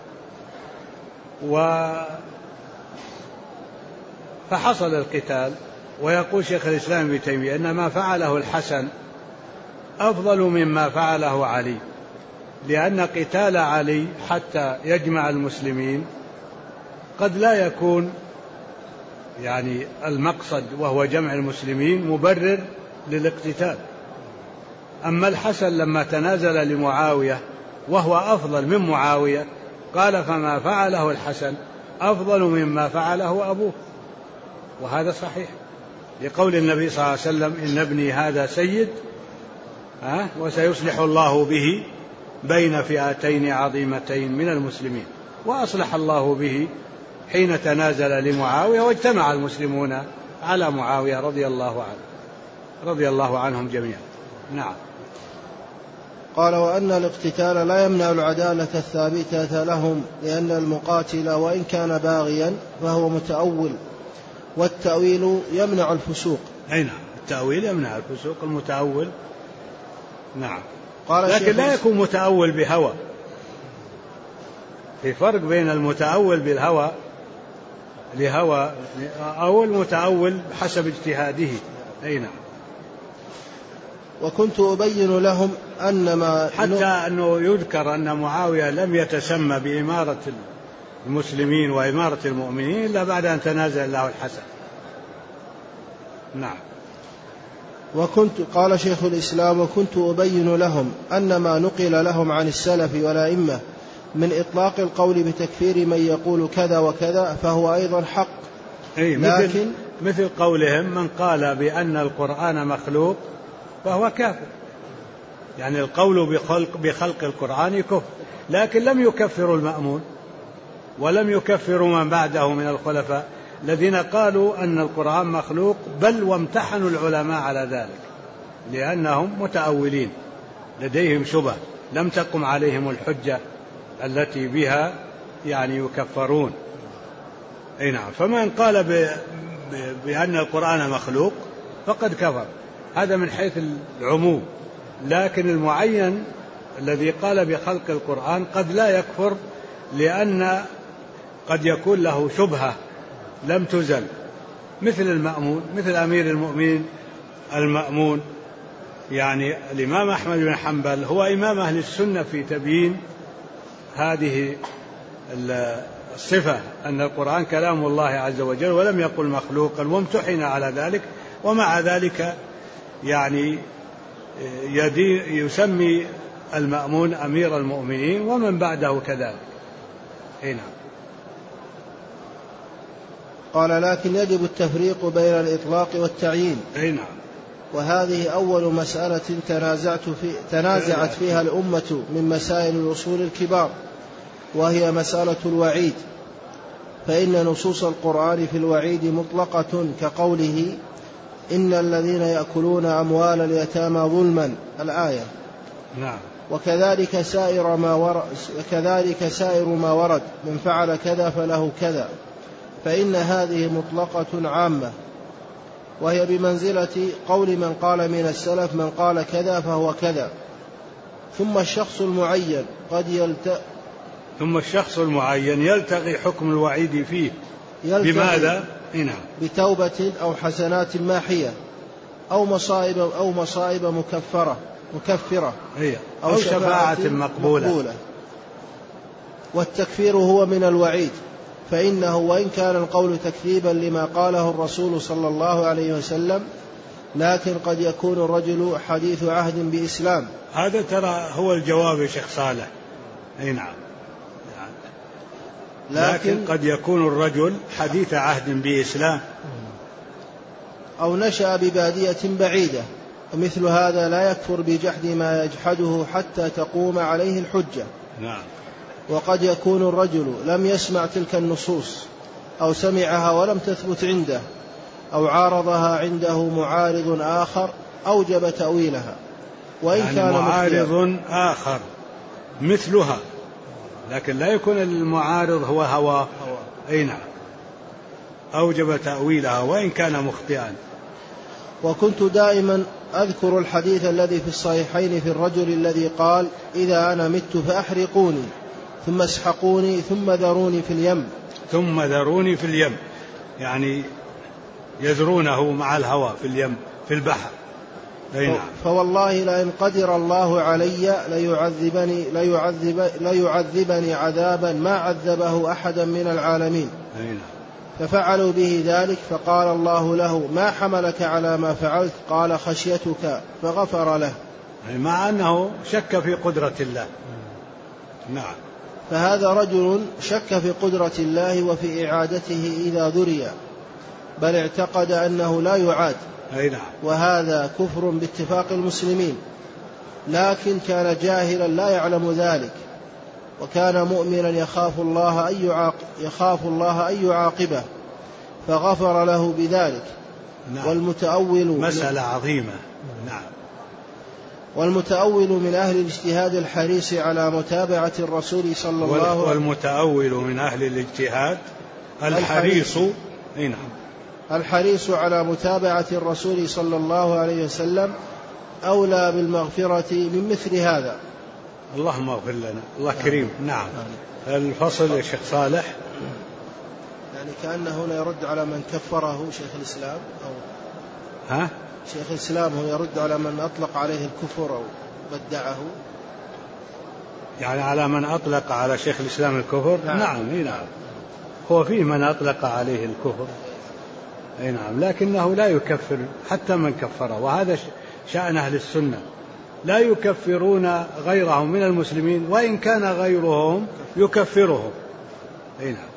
فحصل القتال. ويقول شيخ الإسلام ابن تيمية إن ما فعله الحسن أفضل مما فعله علي، لأن قتال علي حتى يجمع المسلمين قد لا يكون يعني المقصد وهو جمع المسلمين مبرر للاقتتال. أما الحسن لما تنازل لمعاوية وهو أفضل من معاوية قال: فما فعله الحسن أفضل مما فعله أبوه. وهذا صحيح، لقول النبي صلى الله عليه وسلم: إن ابني هذا سيد وسيصلح الله به بين فئتين عظيمتين من المسلمين. وأصلح الله به حين تنازل لمعاوية، واجتمع المسلمون على معاوية رضي الله عنهم جميعا. نعم. قال: وأن الاقتتال لا يمنع العدالة الثابتة لهم، لأن المقاتل وإن كان باغيا فهو متأول، والتأويل يمنع الفسوق. أي نعم، التأويل يمنع الفسوق، المتأول. نعم. لكن لا يكون متأول بهوى. في فرق بين المتأول بالهوى لهوى أو المتأول حسب اجتهاده. أي نعم. وكنت أبين لهم أن ما حتى أنه يذكر أن معاوية لم يتسمى بإمارة المسلمين وإمارة المؤمنين إلا بعد أن تنازل له الحسن. نعم. قال شيخ الإسلام: وكنت أبين لهم أن ما نقل لهم عن السلف والأئمة من إطلاق القول بتكفير من يقول كذا وكذا فهو أيضا حق. لكن مثل قولهم: من قال بأن القرآن مخلوق فهو كافر. يعني القول بخلق القرآن كفر، لكن لم يكفروا المأمون ولم يكفروا من بعده من الخلفاء الذين قالوا أن القرآن مخلوق، بل وامتحنوا العلماء على ذلك لأنهم متأولين لديهم شبه لم تقم عليهم الحجة التي بها يعني يكفرون. نعم. فمن قال بأن القرآن مخلوق فقد كفر، هذا من حيث العموم. لكن المعين الذي قال بخلق القرآن قد لا يكفر، لأن قد يكون له شبهة لم تزل، مثل المأمون، مثل أمير المؤمنين المأمون. يعني الإمام أحمد بن حنبل هو إمام أهل السنة في تبيين هذه الصفة أن القرآن كلام الله عز وجل ولم يقل مخلوقا، وامتحن على ذلك، ومع ذلك يعني يسمي المأمون أمير المؤمنين ومن بعده كذلك. نعم. قال: لكن يجب التفريق بين الإطلاق والتعيين. نعم. وهذه أول مسألة تنازعت فيها الأمة من مسائل الأصول الكبار، وهي مسألة الوعيد. فإن نصوص القرآن في الوعيد مطلقة، كقوله: إن الذين يأكلون أموال اليتامى ظلما، الآية. نعم. وكذلك سائر ما ورد: من فعل كذا فله كذا. فإن هذه مطلقة عامة، وهي بمنزلة قول من قال من السلف: من قال كذا فهو كذا. ثم الشخص المعين يلتقي حكم الوعيد فيه. بماذا؟ بتوبة أو حسنات ماحية أو مصائب مكفرة أو شفاعة مقبولة. والتكفير هو من الوعيد، فإنه وإن كان القول تكذيبا لما قاله الرسول صلى الله عليه وسلم، لكن قد يكون الرجل حديث عهد بإسلام. هذا ترى هو الجواب يا شيخ صالح. نعم. لكن قد يكون الرجل حديث عهد بإسلام أو نشأ ببادية بعيدة، ومثل هذا لا يكفر بجحد ما يجحده حتى تقوم عليه الحجة. نعم. وقد يكون الرجل لم يسمع تلك النصوص، أو سمعها ولم تثبت عنده، أو عارضها عنده معارض آخر أوجب تأويلها، وإن كان معارض آخر مثلها، لكن لا يكون المعارض هو هواه. نعم. أوجب تأويلها وإن كان مخطئا. وكنت دائما أذكر الحديث الذي في الصحيحين في الرجل الذي قال: إذا أنا مت فأحرقوني ثم اسحقوني ثم ذروني في اليم. يعني يذرونه مع الهواء في اليم في البحر. فوالله لئن قدر الله علي ليعذبني عذابا ما عذبه أحدا من العالمين. ففعلوا به ذلك، فقال الله له: ما حملك على ما فعلت؟ قال: خشيتك، فغفر له. مع أنه شك في قدرة الله. نعم. فهذا رجل شك في قدرة الله وفي إعادته إذا ذري، بل اعتقد أنه لا يعاد. وهذا كفر باتفاق المسلمين، لكن كان جاهلا لا يعلم ذلك، وكان مؤمنا يخاف الله أن يعاقبه، فغفر له بذلك. نعم. والمتأول مسألة عظيمة. نعم. والمتأول من أهل الاجتهاد الحريص على متابعة الرسول صلى الله عليه وسلم. والمتأول من أهل الاجتهاد الحريص على متابعة الرسول صلى الله عليه وسلم أولى بالمغفرة من مثل هذا. اللهم اغفر لنا. الله كريم. نعم. الفصل يا شيخ صالح. يعني كأنه هنا يرد على من كفره شيخ الإسلام، أو شيخ الإسلام هو يرد على من أطلق عليه الكفر أو بدعه، يعني على من أطلق على شيخ الإسلام الكفر. نعم. هو فيه من أطلق عليه الكفر. أي نعم، لكنه لا يكفر حتى من كفره، وهذا شأن أهل السنة، لا يكفرون غيرهم من المسلمين وإن كان غيرهم يكفرهم. أي نعم.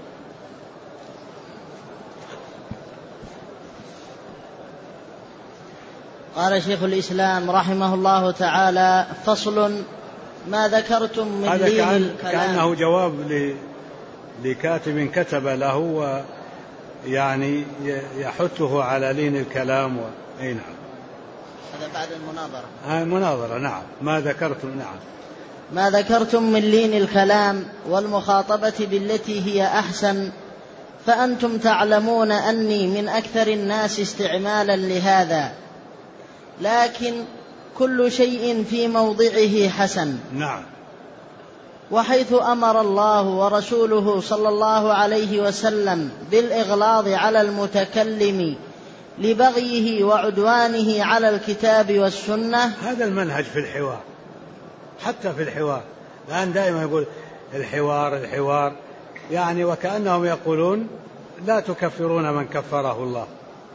قال شيخ الإسلام رحمه الله تعالى: فصل: ما ذكرتم من لين الكلام. كأنه جواب لكاتب كتب له ويعني يحثه على لين الكلام أي نعم. هذا بعد المناظرة. المناظرة نعم. ما ذكرتم نعم. ما ذكرتم من لين الكلام والمخاطبة بالتي هي أحسن، فأنتم تعلمون أني من أكثر الناس استعمالا لهذا، لكن كل شيء في موضعه حسن. نعم. وحيث أمر الله ورسوله صلى الله عليه وسلم بالإغلاظ على المتكلم لبغيه وعدوانه على الكتاب والسنة. هذا المنهج في الحوار، حتى في الحوار الآن دائما يقول الحوار يعني وكأنهم يقولون لا تكفرون من كفره الله،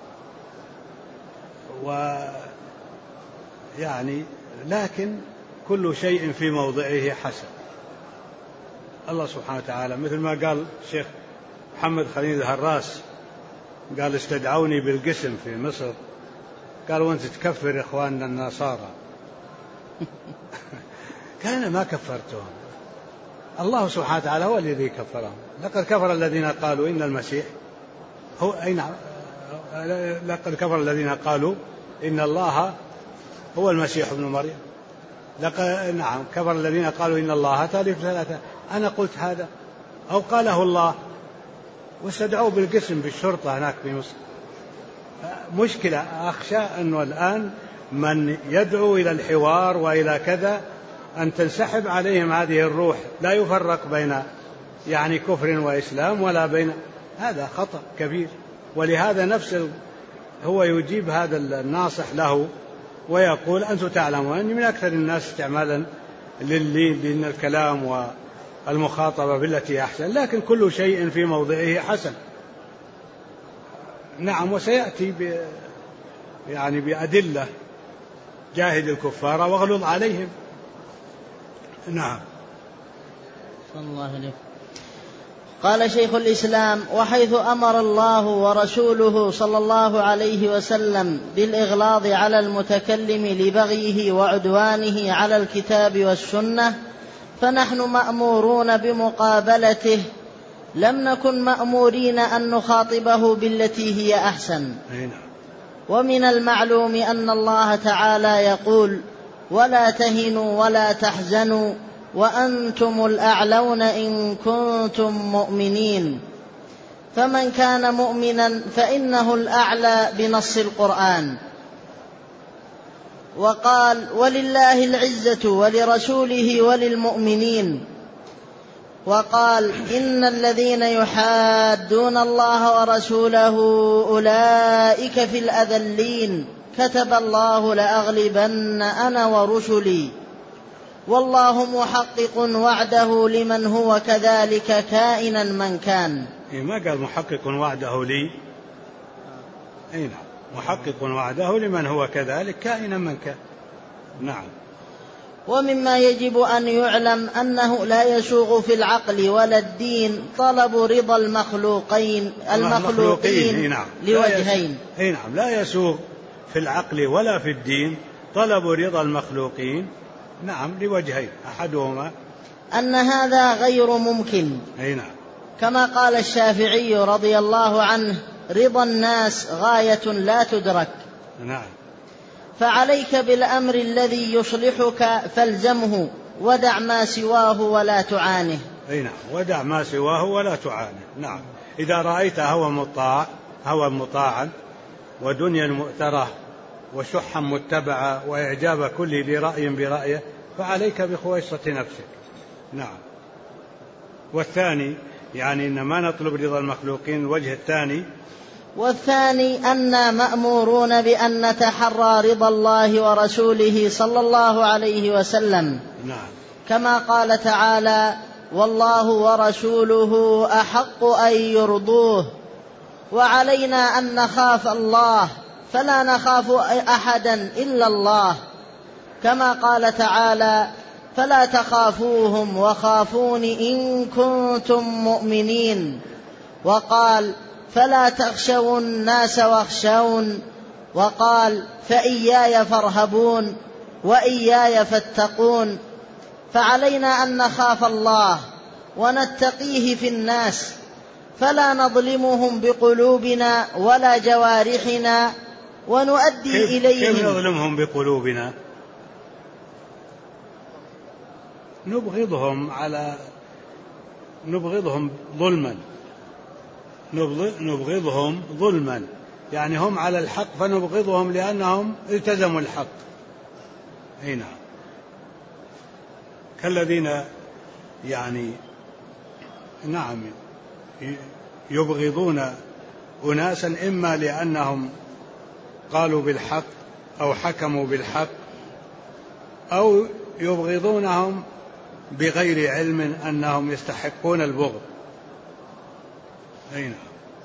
ويعني لكن كل شيء في موضعه حسن. الله سبحانه وتعالى مثل ما قال الشيخ محمد خليل الهراس، قال استدعوني بالقسم في مصر، قالوا وانت تكفر إخواننا النصارى. كان ما كفرتهم، الله سبحانه وتعالى هو الذي كفرهم. لقد كفر الذين قالوا إن المسيح هو لقد كفر الذين قالوا إن الله هو المسيح ابن مريم. نعم كفر الذين قالوا إن الله ثالث ثلاثة. أنا قلت هذا أو قاله الله؟ واستدعوا بالقسم بالشرطة هناك في مصر. مشكلة. أخشى أنه الآن من يدعو إلى الحوار وإلى كذا أن تنسحب عليهم هذه الروح، لا يفرق بين يعني كفر وإسلام ولا بين، هذا خطأ كبير. ولهذا نفسه هو يجيب هذا الناصح له ويقول أنتم تعلمون أني من أكثر الناس استعمالا للين الكلام والمخاطبة بالتي أحسن، لكن كل شيء في موضعه حسن. نعم. وسيأتي يعني بأدلة جاهد الكفار واغلظ عليهم. نعم. صلى الله عليه. قال شيخ الإسلام: وحيث أمر الله ورسوله صلى الله عليه وسلم بالإغلاظ على المتكلم لبغيه وعدوانه على الكتاب والسنة، فنحن مأمورون بمقابلته، لم نكن مأمورين أن نخاطبه بالتي هي أحسن. ومن المعلوم أن الله تعالى يقول: ولا تهنوا ولا تحزنوا وأنتم الأعلون إن كنتم مؤمنين. فمن كان مؤمنا فإنه الأعلى بنص القرآن. وقال: ولله العزة ولرسوله وللمؤمنين. وقال: إن الذين يحادون الله ورسوله أولئك في الأذلين، كتب الله لأغلبن أنا ورسلي، والله محقق وعده لمن هو كذلك كائنا من كان. ما قال محقق وعده لي. أي نعم، محقق وعده لمن هو كذلك كائنا من كان. نعم. ومما يجب أن يعلم أنه لا يسوغ في العقل ولا الدين طلب رضا المخلوقين لوجهين. أي نعم، لا يسوغ في العقل ولا في الدين طلب رضا المخلوقين، نعم، لوجهين، أحدهما أن هذا غير ممكن. أي نعم. كما قال الشافعي رضي الله عنه: رضا الناس غاية لا تدرك. نعم. فعليك بالأمر الذي يصلحك فالزمه، ودع ما سواه ولا تعانه. أي نعم، ودع ما سواه ولا تعانه. نعم. إذا رأيت هوى مطاعا ودنيا مؤثرة وشحا متبعا وإعجاب كل ذي رأي برأيه، فعليك بخويصة نفسك. نعم. والثاني يعني إنما نطلب رضا المخلوقين. الوجه الثاني: والثاني أننا مأمورون بأن نتحرى رضا الله ورسوله صلى الله عليه وسلم. نعم. كما قال تعالى: والله ورسوله أحق أن يرضوه، وعلينا أن نخاف الله فلا نخاف أحدا إلا الله، كما قال تعالى: فلا تخافوهم وخافون إن كنتم مؤمنين. وقال: فلا تخشوا الناس واخشون. وقال: فإياي فارهبون وإياي فاتقون. فعلينا أن نخاف الله ونتقيه في الناس، فلا نظلمهم بقلوبنا ولا جوارحنا، ونؤدي إليهم. كيف نظلمهم بقلوبنا؟ نبغضهم ظلما، نبغضهم ظلما، يعني هم على الحق فنبغضهم لأنهم التزموا الحق. هنا كالذين يعني نعم يبغضون أناسا إما لأنهم قالوا بالحق أو حكموا بالحق، أو يبغضونهم بغير علم أنهم يستحقون البغض. أين؟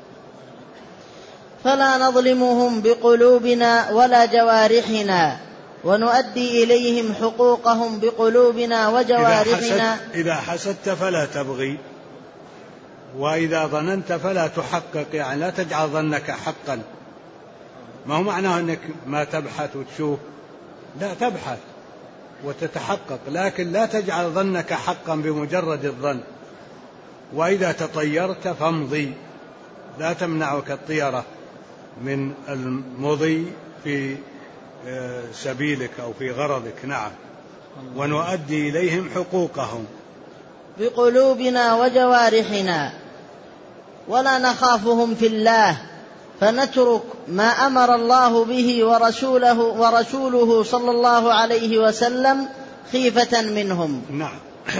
فلا نظلمهم بقلوبنا ولا جوارحنا، ونؤدي إليهم حقوقهم بقلوبنا وجوارحنا. إذا حسدت فلا تبغي، وإذا ظننت فلا تحقق، يعني لا تجعل ظنك حقا. ما هو معناه أنك ما تبحث وتشوف، لا تبحث وتتحقق، لكن لا تجعل ظنك حقا بمجرد الظن. وإذا تطيرت فامضي، لا تمنعك الطيرة من المضي في سبيلك أو في غرضك. نعم. ونؤدي إليهم حقوقهم بقلوبنا وجوارحنا، ولا نخافهم في الله، فنترك ما أمر الله به ورسوله صلى الله عليه وسلم خيفة منهم. نعم.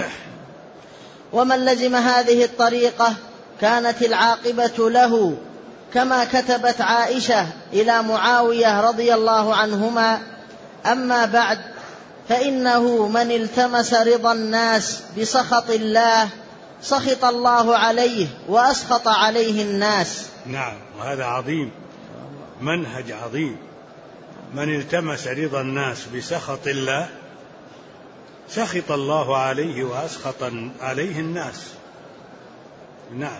ومن لزم هذه الطريقة كانت العاقبة له، كما كتبت عائشة إلى معاوية رضي الله عنهما: أما بعد، فإنه من التمس رضا الناس بسخط الله سخط الله عليه وأسخط عليه الناس. نعم، وهذا عظيم، منهج عظيم. من التمس رضا الناس بسخط الله سخط الله عليه وأسخط عليه الناس. نعم.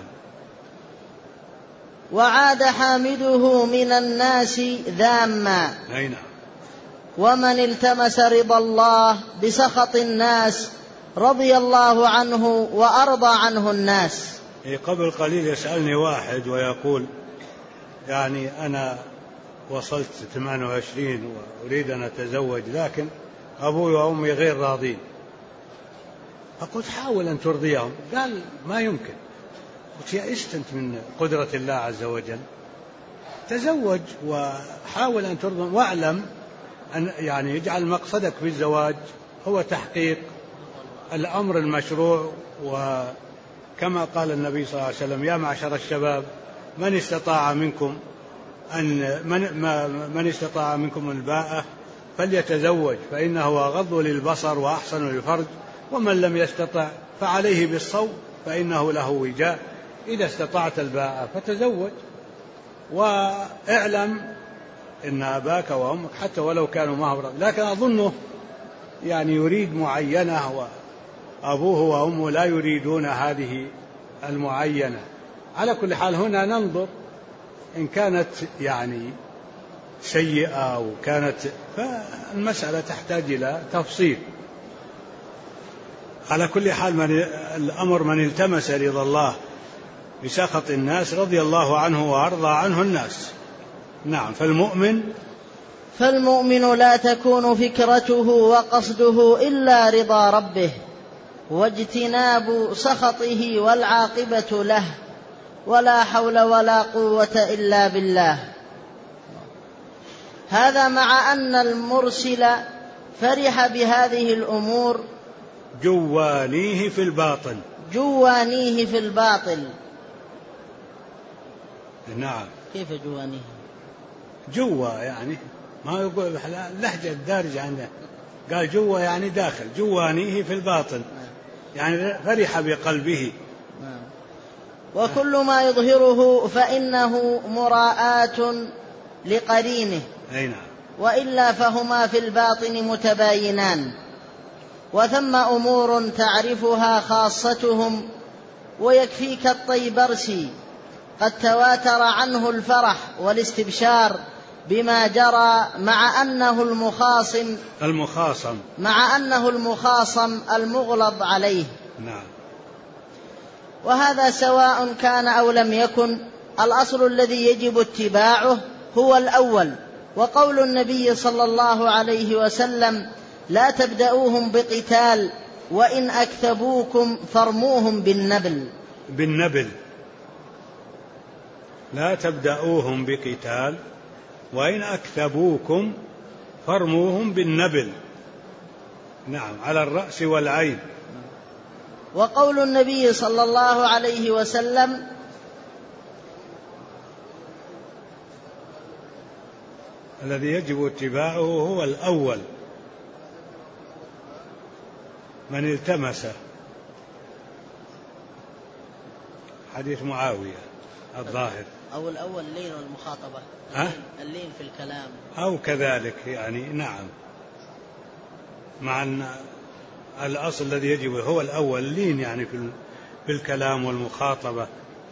وعاد حامده من الناس ذاما. نعم. ومن التمس رضا الله بسخط الناس رضي الله عنه وأرضى عنه الناس. قبل قليل يسألني واحد ويقول: يعني أنا وصلت 28 وأريد أن أتزوج، لكن أبوي وأمي غير راضين. فقلت: حاول أن ترضيهم. قال: ما يمكن. قلت: يئست أنت من قدرة الله عز وجل؟ تزوج وحاول أن ترضيهم، واعلم أن يعني يجعل مقصدك في الزواج هو تحقيق الأمر المشروع. وكما قال النبي صلى الله عليه وسلم: يا معشر الشباب من استطاع منكم الباءة فليتزوج، فإنه أغض للبصر وأحسن للفرج، ومن لم يستطع فعليه بالصوم فإنه له وجاء. إذا استطعت الباءة فتزوج، واعلم إن أباك وأمك حتى ولو كانوا معه، لكن أظنه يعني يريد معينة وأبوه وأمه لا يريدون هذه المعينة. على كل حال هنا ننظر إن كانت يعني سيئة أو كانت، فالمسألة تحتاج إلى تفصيل. على كل حال الأمر من التمس رضا الله بسخط الناس رضي الله عنه وأرضى عنه الناس. نعم. فالمؤمن لا تكون فكرته وقصده إلا رضا ربه واجتناب سخطه والعاقبة له، ولا حول ولا قوة إلا بالله. هذا مع أن المرسل فرح بهذه الأمور جوانيه في الباطل. نعم. كيف جوانيه؟ جوا يعني ما يقول اللهجة الدارجة عنده، قال جوا يعني داخل، جوانيه في الباطن يعني فرح بقلبه. وكل ما يظهره فإنه مراءة لقرينه، وإلا فهما في الباطن متباينان. وثم أمور تعرفها خاصتهم، ويكفيك الطيبرسي قد تواتر عنه الفرح والاستبشار بما جرى، مع أنه المخاصم المغلظ عليه. وهذا سواء كان أو لم يكن، الأصل الذي يجب اتباعه هو الأول. وقول النبي صلى الله عليه وسلم: لا تبدأوهم بقتال، وإن أكثبوكم فارموهم بالنبل. لا تبدأوهم بقتال، وإن أكثبوكم فارموهم بالنبل. نعم، على الرأس والعين. وقول النبي صلى الله عليه وسلم: الذي يجب اتباعه هو الأول، من التمس. حديث معاوية الظاهر. أو الأول اللين والمخاطبة، اللين في الكلام أو كذلك يعني. نعم، مع أن الأصل الذي يجب هو الأول، اللين يعني في الكلام والمخاطبة.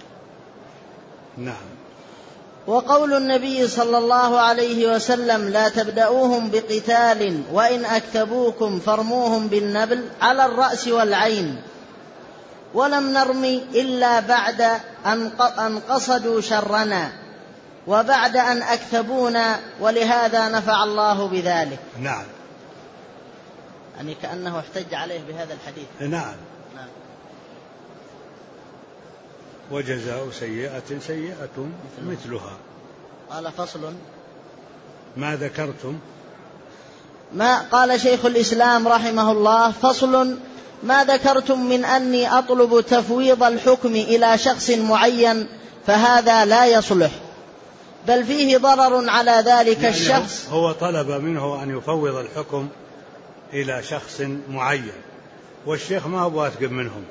نعم. وقول النبي صلى الله عليه وسلم: لا تبدأوهم بقتال، وإن أكثبوكم فارموهم بالنبل، على الرأس والعين. ولم نرمي إلا بعد أن قصدوا شرنا، وبعد أن أكثبونا، ولهذا نفع الله بذلك. نعم، يعني كأنه احتج عليه بهذا الحديث. نعم. وجزاء سيئة سيئة مثلها. قال: فصل ما ذكرتم. قال شيخ الإسلام رحمه الله: فصل ما ذكرتم من أني أطلب تفويض الحكم إلى شخص معين، فهذا لا يصلح، بل فيه ضرر على ذلك يعني الشخص. هو طلب منه أن يفوض الحكم إلى شخص معين، والشيخ ما هو واثق منهم،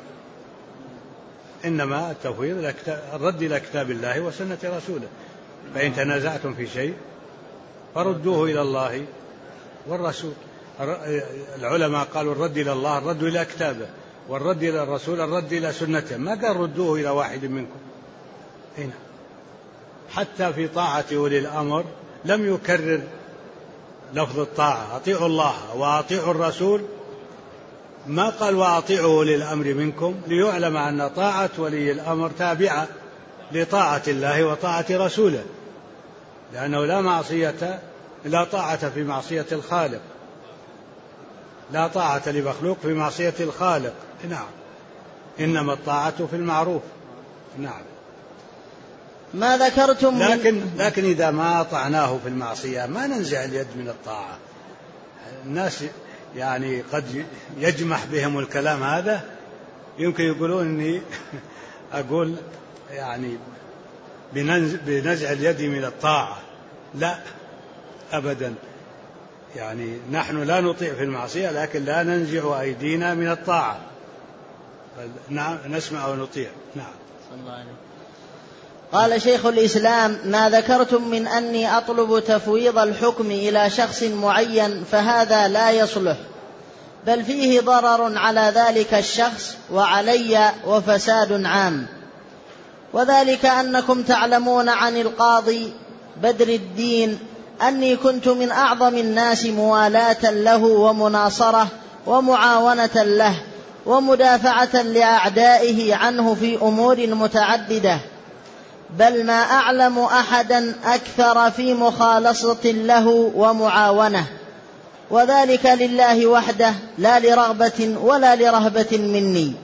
إنما التفويض الرد إلى كتاب الله وسنة رسوله. فإن تنازعتم في شيء فردوه إلى الله والرسول. العلماء قالوا الرد إلى الله الرد إلى كتابه، والرد إلى الرسول الرد إلى سنته، ما قال ردوه إلى واحد منكم. هنا حتى في طاعة أولي الأمر لم يكرر لفظ الطاعة: أطيعوا الله وأطيعوا الرسول، ما قال وأطيعوا أولي الأمر منكم، ليعلم أن طاعة ولي الأمر تابعة لطاعة الله وطاعة رسوله، لأنه لا طاعة في معصية الخالق، لا طاعة لمخلوق في معصية الخالق. نعم، إنما الطاعة في المعروف. نعم. ما ذكرتم لكن إذا ما أطعناه في المعصية ما ننزع اليد من الطاعة. الناس يعني قد يجمح بهم الكلام هذا، يمكن يقولون إني أقول يعني بنزع اليد من الطاعة. لا أبدا، يعني نحن لا نطيع في المعصية، لكن لا ننزع أيدينا من الطاعة، نعم نسمع ونطيع. نعم. صلى الله عليه. قال شيخ الإسلام: ما ذكرتم من أني أطلب تفويض الحكم إلى شخص معين، فهذا لا يصلح، بل فيه ضرر على ذلك الشخص وعلي وفساد عام. وذلك أنكم تعلمون عن القاضي بدر الدين أني كنت من أعظم الناس موالاة له ومناصرة ومعاونة له ومدافعة لأعدائه عنه في أمور متعددة، بل ما أعلم أحدا أكثر في مخالصة له ومعاونة، وذلك لله وحده، لا لرغبة ولا لرهبة مني.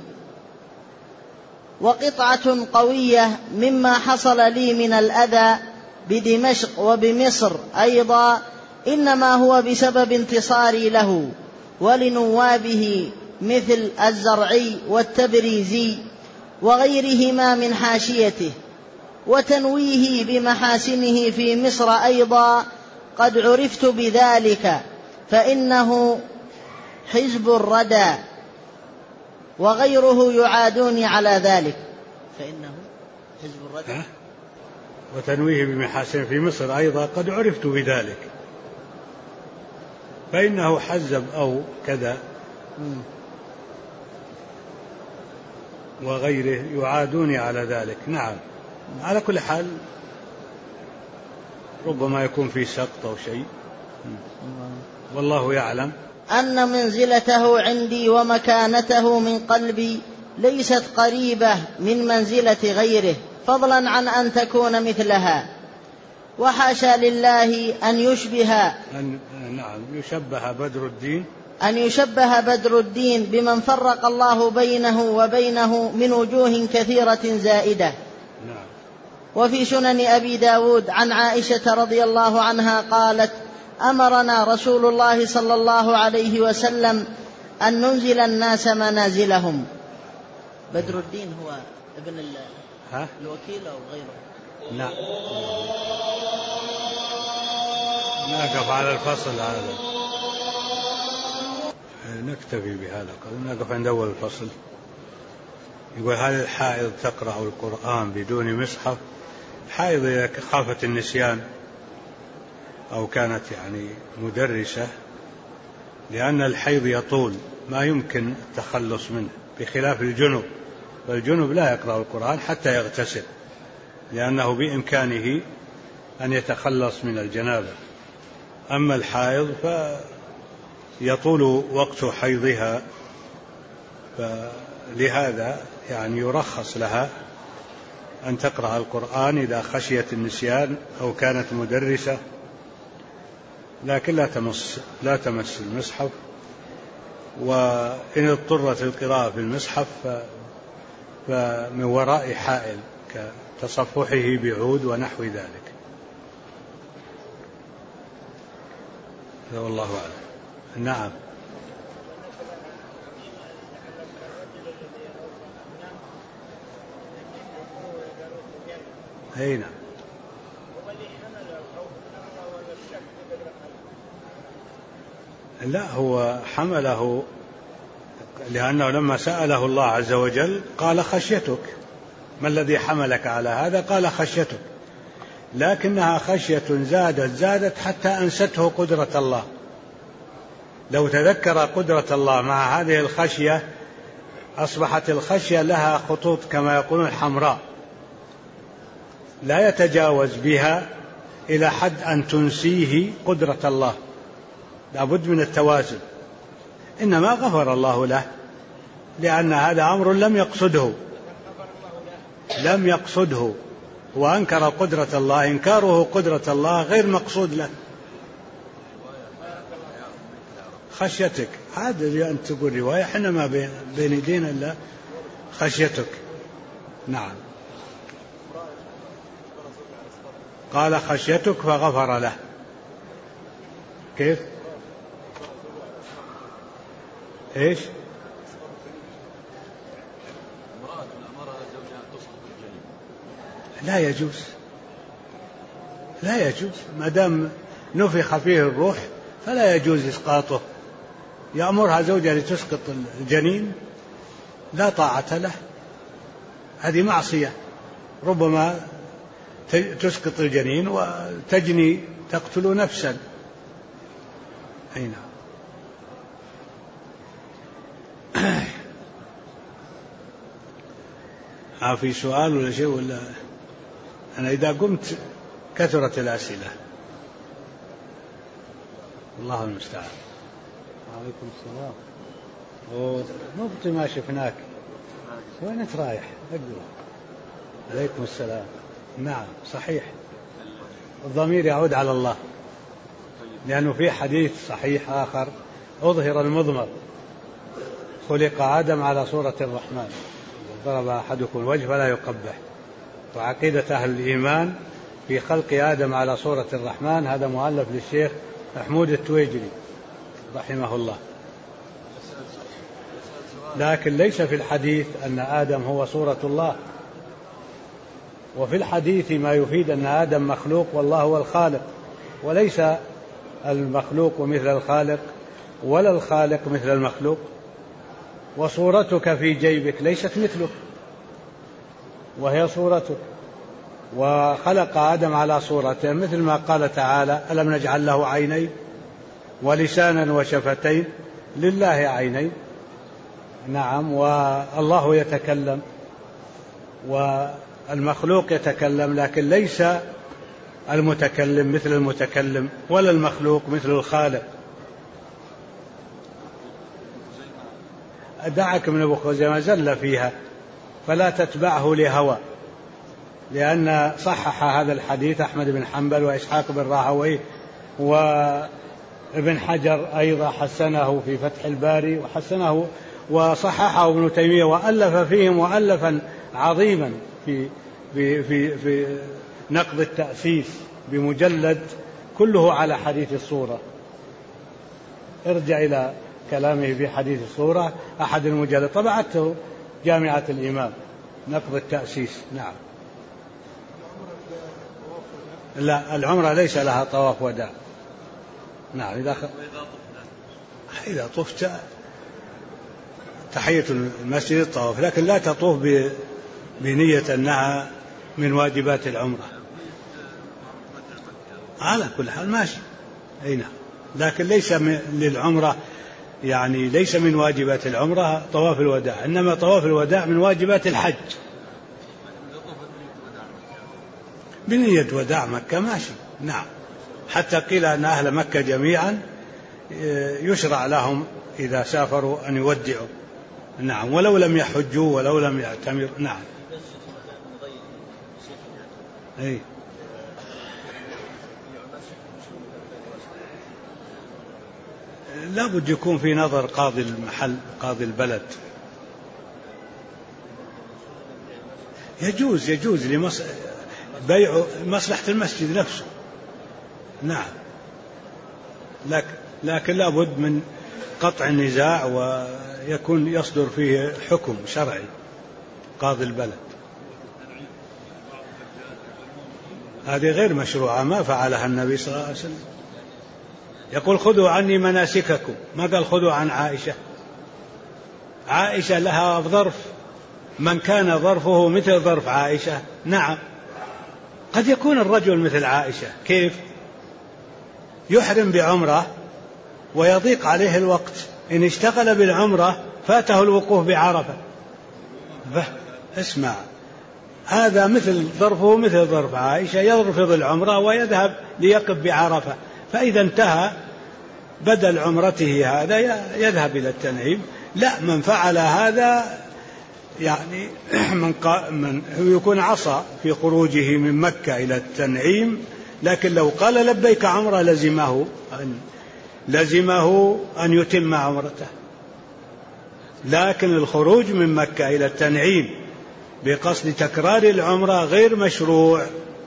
وقطعة قوية مما حصل لي من الأذى بدمشق وبمصر أيضا إنما هو بسبب انتصاري له ولنوابه مثل الزرعي والتبريزي وغيرهما من حاشيته، وتنويه بمحاسنه في مصر أيضا قد عرفت بذلك، فإنه حزب الردى وغيره يعادوني على ذلك. حزب الردى. وتنويه بمحاسن في مصر أيضا قد عرفت بذلك، فإنه حزب أو كذا وغيره يعادوني على ذلك. نعم، على كل حال ربما يكون في سقط أو شيء، والله يعلم. أن منزلته عندي ومكانته من قلبي ليست قريبة من منزلة غيره، فضلا عن أن تكون مثلها، وحاشا لله أن يشبه بدر الدين بمن فرق الله بينه وبينه من وجوه كثيرة زائدة. وفي سنن أبي داود عن عائشة رضي الله عنها قالت: أمرنا رسول الله صلى الله عليه وسلم أن ننزل الناس منازلهم. بدر الدين هو ابن الوكيل أو غيره؟ لا، نقف على الفصل هذا، نكتفي بهذا، نقف عند أول الفصل. يقول: هل الحائض تقرأ القرآن بدون مصحف؟ الحائض إذا خافت النسيان أو كانت مدرسة، لأن الحيض يطول ما يمكن التخلص منه، بخلاف الجنب، والجنب لا يقرأ القرآن حتى يغتسل، لأنه بإمكانه أن يتخلص من الجنابة. أما الحائض فيطول وقت حيضها، فلهذا يعني يرخص لها أن تقرأ القرآن إذا خشيت النسيان أو كانت مدرسة، لكن لا تمس المصحف. وإن اضطرت القراءة في المصحف فمن وراء حائل كتصفحه بعود ونحو ذلك. والله أعلم. نعم. هنا لا، هو حمله لأنه لما سأله الله عز وجل قال: خشيتك. ما الذي حملك على هذا؟ قال: خشيتك. لكنها خشية زادت حتى أنسته قدرة الله. لو تذكر قدرة الله مع هذه الخشية أصبحت الخشية لها خطوط كما يقولون حمراء، لا يتجاوز بها إلى حد أن تنسيه قدرة الله. لابد من التوازن. إنما غفر الله له، لأن هذا أمر لم يقصده وأنكر قدرة الله. إنكاره قدرة الله غير مقصود له. خشيتك، هذا أن تقول رواية، إحنا ما بين يدينا إلا خشيتك. نعم. قال: خشيتك فغفر له. كيف؟ إيش؟ لا يجوز ما دام نفخ فيه الروح فلا يجوز إسقاطه. يأمرها زوجها لتسقط الجنين، لا طاعة له، هذه معصية. ربما تسقط الجنين وتجني تقتل نفسا. أين في سؤال ولا شيء؟ ولا أنا إذا قمت كثرت الأسئلة. الله المستعان. وعليكم السلام. مبطي ما شفناك، وين أنت رايح؟ أقول عليكم السلام. نعم صحيح، الضمير يعود على الله، لأنه في حديث صحيح آخر: أظهر المضمر، خلق آدم على صورة الرحمن، ضرب أحدكم الوجه فلا يقبح. وعقيدة أهل الإيمان في خلق آدم على صورة الرحمن، هذا مؤلف للشيخ محمود التويجري رحمه الله. لكن ليس في الحديث أن آدم هو صورة الله، وفي الحديث ما يفيد أن آدم مخلوق والله هو الخالق، وليس المخلوق مثل الخالق ولا الخالق مثل المخلوق. وصورتك في جيبك ليست مثلك، وهي صورتك، وخلق آدم على صورته، مثل ما قال تعالى: ألم نجعل له عينين ولسانا وشفتين؟ لله عينين، نعم. والله يتكلم والمخلوق يتكلم، لكن ليس المتكلم مثل المتكلم ولا المخلوق مثل الخالق. دعك من أبو خزيمة زل فيها، فلا تتبعه لهوى، لأن صحح هذا الحديث أحمد بن حنبل وإسحاق بن راهويه، وابن حجر أيضا حسنه في فتح الباري وحسنه وصححه ابن تيمية، وألف فيه مؤلفا عظيما في نقد التأسيس بمجلد كله على حديث الصورة. ارجع إلى كلامه في حديث الصورة، أحد المجلد، طبعته جامعة الإمام، نقد التأسيس. نعم. لا، العمرة ليس لها طواف وداع. نعم. إذا طفت تحية المسجد الطواف، لكن لا تطوف بنية أنها من واجبات العمرة. على كل حال ماشي، أي نعم، لكن ليس للعمرة، يعني ليس من واجبات العمرة طواف الوداع، إنما طواف الوداع من واجبات الحج. بنية وداع مكة ماشي، نعم. حتى قيل أن أهل مكة جميعا يشرع لهم إذا سافروا أن يودعوا، نعم، ولو لم يحجوا ولو لم يعتمروا. نعم. أي. لا بد يكون في نظر قاضي المحل، قاضي البلد. يجوز بيع مصلحة المسجد نفسه، نعم، لكن لا بد من قطع النزاع ويكون يصدر فيه حكم شرعي قاضي البلد. هذه غير مشروعة، ما فعلها النبي صلى الله عليه وسلم. يقول: خذوا عني مناسككم، ما قال خذوا عن عائشة. عائشة لها ظرف، من كان ظرفه مثل ظرف عائشة، نعم. قد يكون الرجل مثل عائشة، كيف؟ يحرم بعمرة ويضيق عليه الوقت، إن اشتغل بالعمرة فاته الوقوف بعرفة. اسمع، هذا مثل ظرفه مثل ظرف عائشة، يرفض العمرة ويذهب ليقف بعرفة، فإذا انتهى بدل عمرته هذا يذهب إلى التنعيم. لا، من فعل هذا يعني من يكون عصى في خروجه من مكة إلى التنعيم، لكن لو قال لبيك عمرة لزمه أن يتم عمرته. لكن الخروج من مكة إلى التنعيم بقصد تكرار العمرة غير مشروع.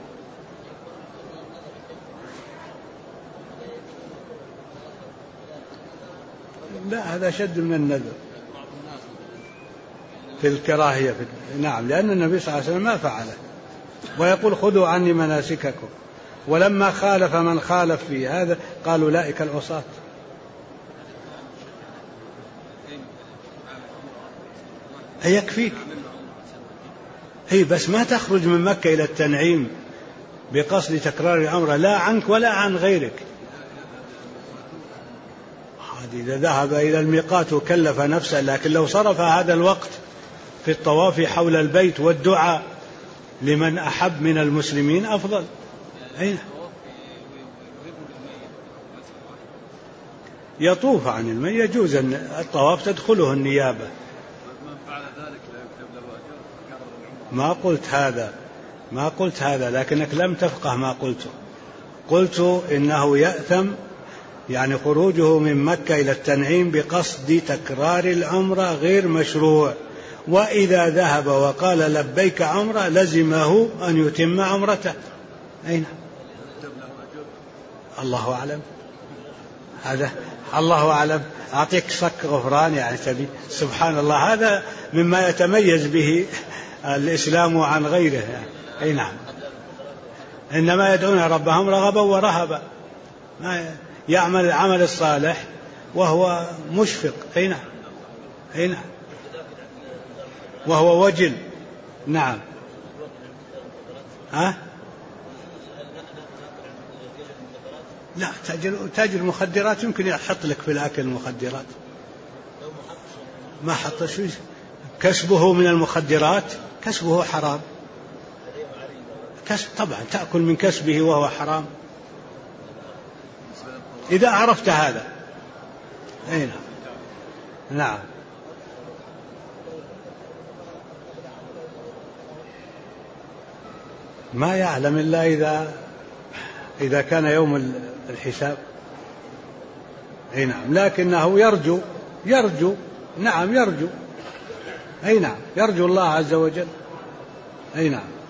لا، هذا شد من النذر في الكراهية، نعم، لأن النبي صلى الله عليه وسلم ما فعله، ويقول: خذوا عني مناسككم. ولما خالف من خالف في هذا قالوا: أولئك العصاة. يكفيك، هي بس ما تخرج من مكة إلى التنعيم بقصد تكرار العمرة، لا عنك ولا عن غيرك. إذا ذهب إلى الميقات وكلف نفسه، لكن لو صرف هذا الوقت في الطواف حول البيت والدعاء لمن أحب من المسلمين أفضل. أين يطوف عن الميت، يجوز أن الطواف تدخله النيابة. ما قلت هذا لكنك لم تفقه ما قلته. قلت إنه يأثم، يعني خروجه من مكة إلى التنعيم بقصد تكرار العمرة غير مشروع، وإذا ذهب وقال لبيك عمرة لزمه أن يتم عمرته. أين؟ الله أعلم، هذا الله أعلم. أعطيك صك غفران يعني تبي، سبحان الله، هذا مما يتميز به الإسلام عن غيره يعني. أي نعم، إنما يدعون ربهم رغبا ورهبا، يعمل العمل الصالح وهو مشفق. أي نعم، أي نعم، وهو وجل. نعم، ها؟ لا، تاجر المخدرات يمكن يحط لك في الأكل المخدرات، ما حط شيء. كسبه من المخدرات كسبه حرام، كسب طبعا تأكل من كسبه وهو حرام إذا عرفت هذا. أي نعم. نعم. ما يعلم إلا إذا كان يوم الحساب. أي نعم، لكنه يرجو. نعم يرجو. أي نعم، يرجو الله عز وجل. أي نعم.